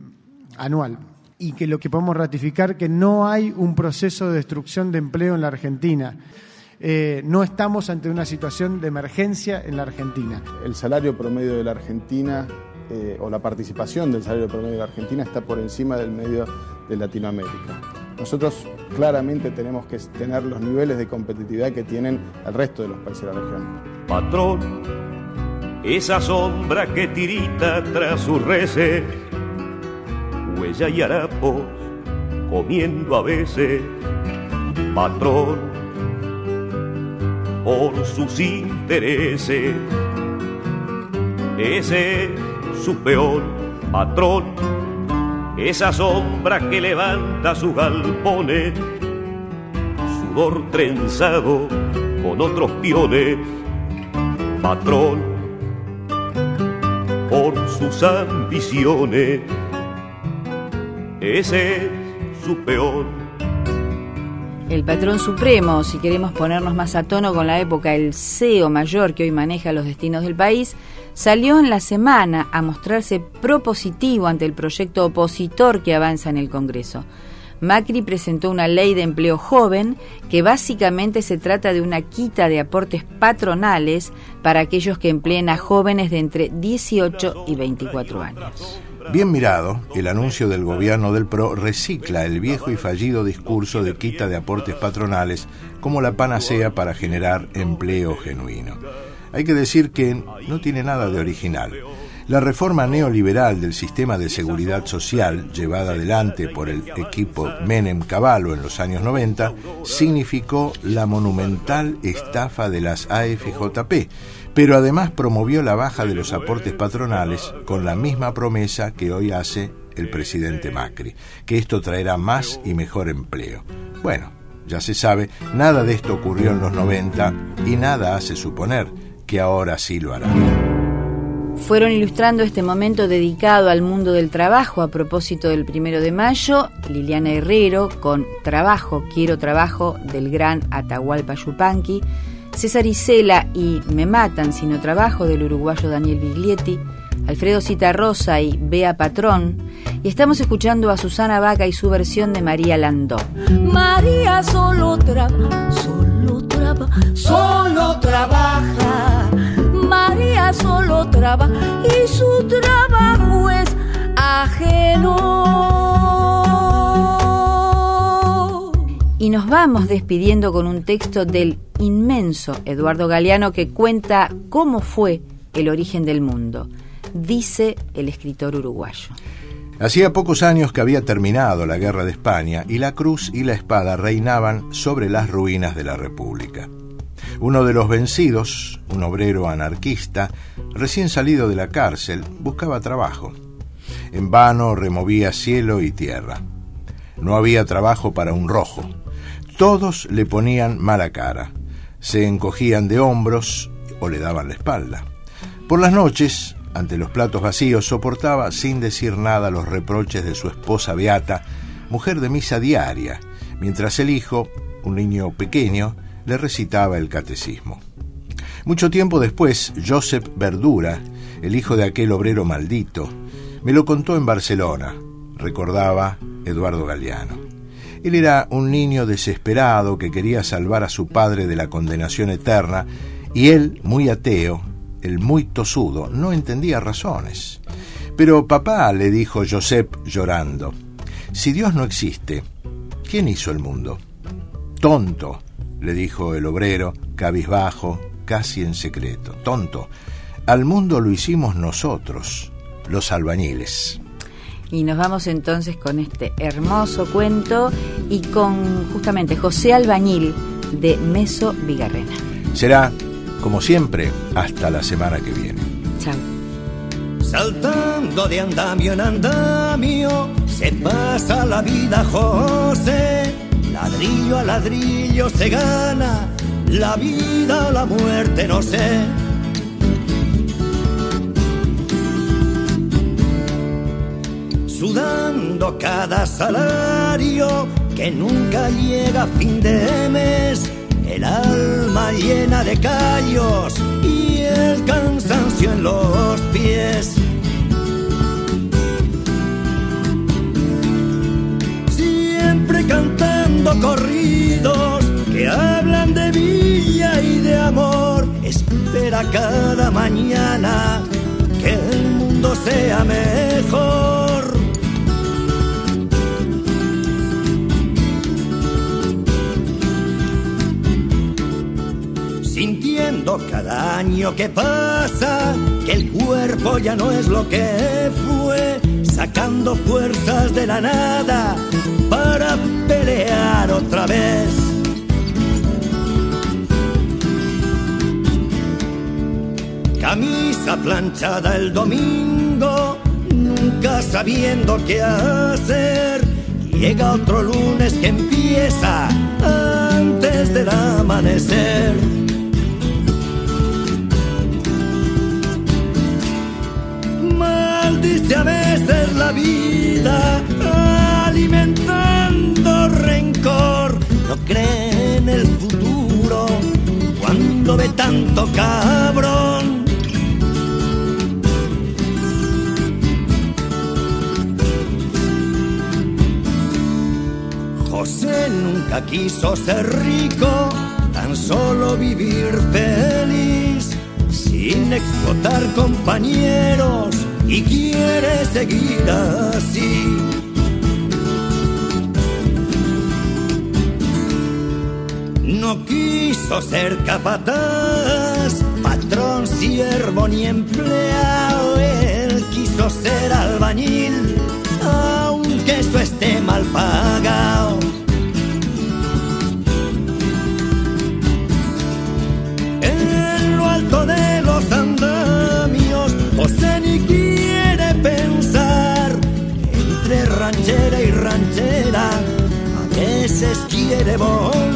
anual. Y que lo que podemos ratificar que no hay un proceso de destrucción de empleo en la Argentina. Eh, no estamos ante una situación de emergencia en la Argentina. El salario promedio de la Argentina, eh, o la participación del salario promedio de la Argentina está por encima del medio de Latinoamérica. Nosotros claramente tenemos que tener los niveles de competitividad que tienen el resto de los países de la región. Patrón, esa sombra que tirita tras sus reses, huella y harapos comiendo a veces. Patrón, por sus intereses, ese es su peor patrón, esa sombra que levanta sus galpones, sudor trenzado con otros piones. Patrón, por sus ambiciones, ese es su peor. El patrón supremo, si queremos ponernos más a tono con la época, el C E O mayor que hoy maneja los destinos del país, salió en la semana a mostrarse propositivo ante el proyecto opositor que avanza en el Congreso. Macri presentó una ley de empleo joven que básicamente se trata de una quita de aportes patronales para aquellos que empleen a jóvenes de entre dieciocho y veinticuatro años. Bien mirado, el anuncio del gobierno del P R O recicla el viejo y fallido discurso de quita de aportes patronales como la panacea para generar empleo genuino. Hay que decir que no tiene nada de original. La reforma neoliberal del sistema de seguridad social, llevada adelante por el equipo Menem-Cavallo en los años noventa, significó la monumental estafa de las A F J P, pero además promovió la baja de los aportes patronales con la misma promesa que hoy hace el presidente Macri, que esto traerá más y mejor empleo. Bueno, ya se sabe, nada de esto ocurrió en los noventa y nada hace suponer que ahora sí lo hará. Fueron ilustrando este momento dedicado al mundo del trabajo a propósito del primero de mayo, Liliana Herrero con Trabajo, Quiero Trabajo del gran Atahualpa Yupanqui, César Isela y Me Matan Si No Trabajo del uruguayo Daniel Biglietti, Alfredo Citarrosa y Bea Patrón, y estamos escuchando a Susana Baca y su versión de María Landó. María solo trabaja, solo trabaja, solo trabaja. María solo trabaja y su trabajo es ajeno. Y nos vamos despidiendo con un texto del inmenso Eduardo Galeano que cuenta cómo fue el origen del mundo, dice el escritor uruguayo. Hacía pocos años que había terminado la Guerra de España y la cruz y la espada reinaban sobre las ruinas de la República. Uno de los vencidos, un obrero anarquista, recién salido de la cárcel, buscaba trabajo. En vano removía cielo y tierra. No había trabajo para un rojo. Todos le ponían mala cara. Se encogían de hombros o le daban la espalda. Por las noches, ante los platos vacíos, soportaba sin decir nada los reproches de su esposa Beata, mujer de misa diaria, mientras el hijo, un niño pequeño, le recitaba el catecismo. Mucho tiempo después, Josep Verdura, el hijo de aquel obrero maldito, me lo contó en Barcelona, recordaba Eduardo Galeano. Él era un niño desesperado que quería salvar a su padre de la condenación eterna, y él, muy ateo, el muy tosudo, no entendía razones. Pero papá, le dijo Josep llorando, si Dios no existe, ¿quién hizo el mundo? Tonto, le dijo el obrero, cabizbajo, casi en secreto. Tonto, al mundo lo hicimos nosotros, los albañiles. Y nos vamos entonces con este hermoso cuento y con justamente José Albañil de Meso Vigarrena. Será, como siempre, hasta la semana que viene. Chao. Saltando de andamio en andamio, se pasa la vida, José. Ladrillo a ladrillo se gana la vida o la muerte, no sé. Sudando cada salario que nunca llega a fin de mes, el alma llena de callos y el cansancio en los pies. Siempre cantando corridos que hablan de villa y de amor, espera cada mañana que el mundo sea mejor. viendo cada año que pasa, que el cuerpo ya no es lo que fue, sacando fuerzas de la nada para pelear otra vez. Camisa planchada el domingo, nunca sabiendo qué hacer. Llega otro lunes que empieza antes del amanecer. Maldice a veces la vida, alimentando rencor. No cree en el futuro cuando ve tanto cabrón. José nunca quiso ser rico, tan solo vivir feliz, sin explotar compañeros, y quiere seguir así. No quiso ser capataz, patrón, siervo ni empleado, él quiso ser albañil, aunque eso esté mal pagado. En lo alto de los andamios, José ni quiere pensar. Entre ranchera y ranchera, a veces quiere volver.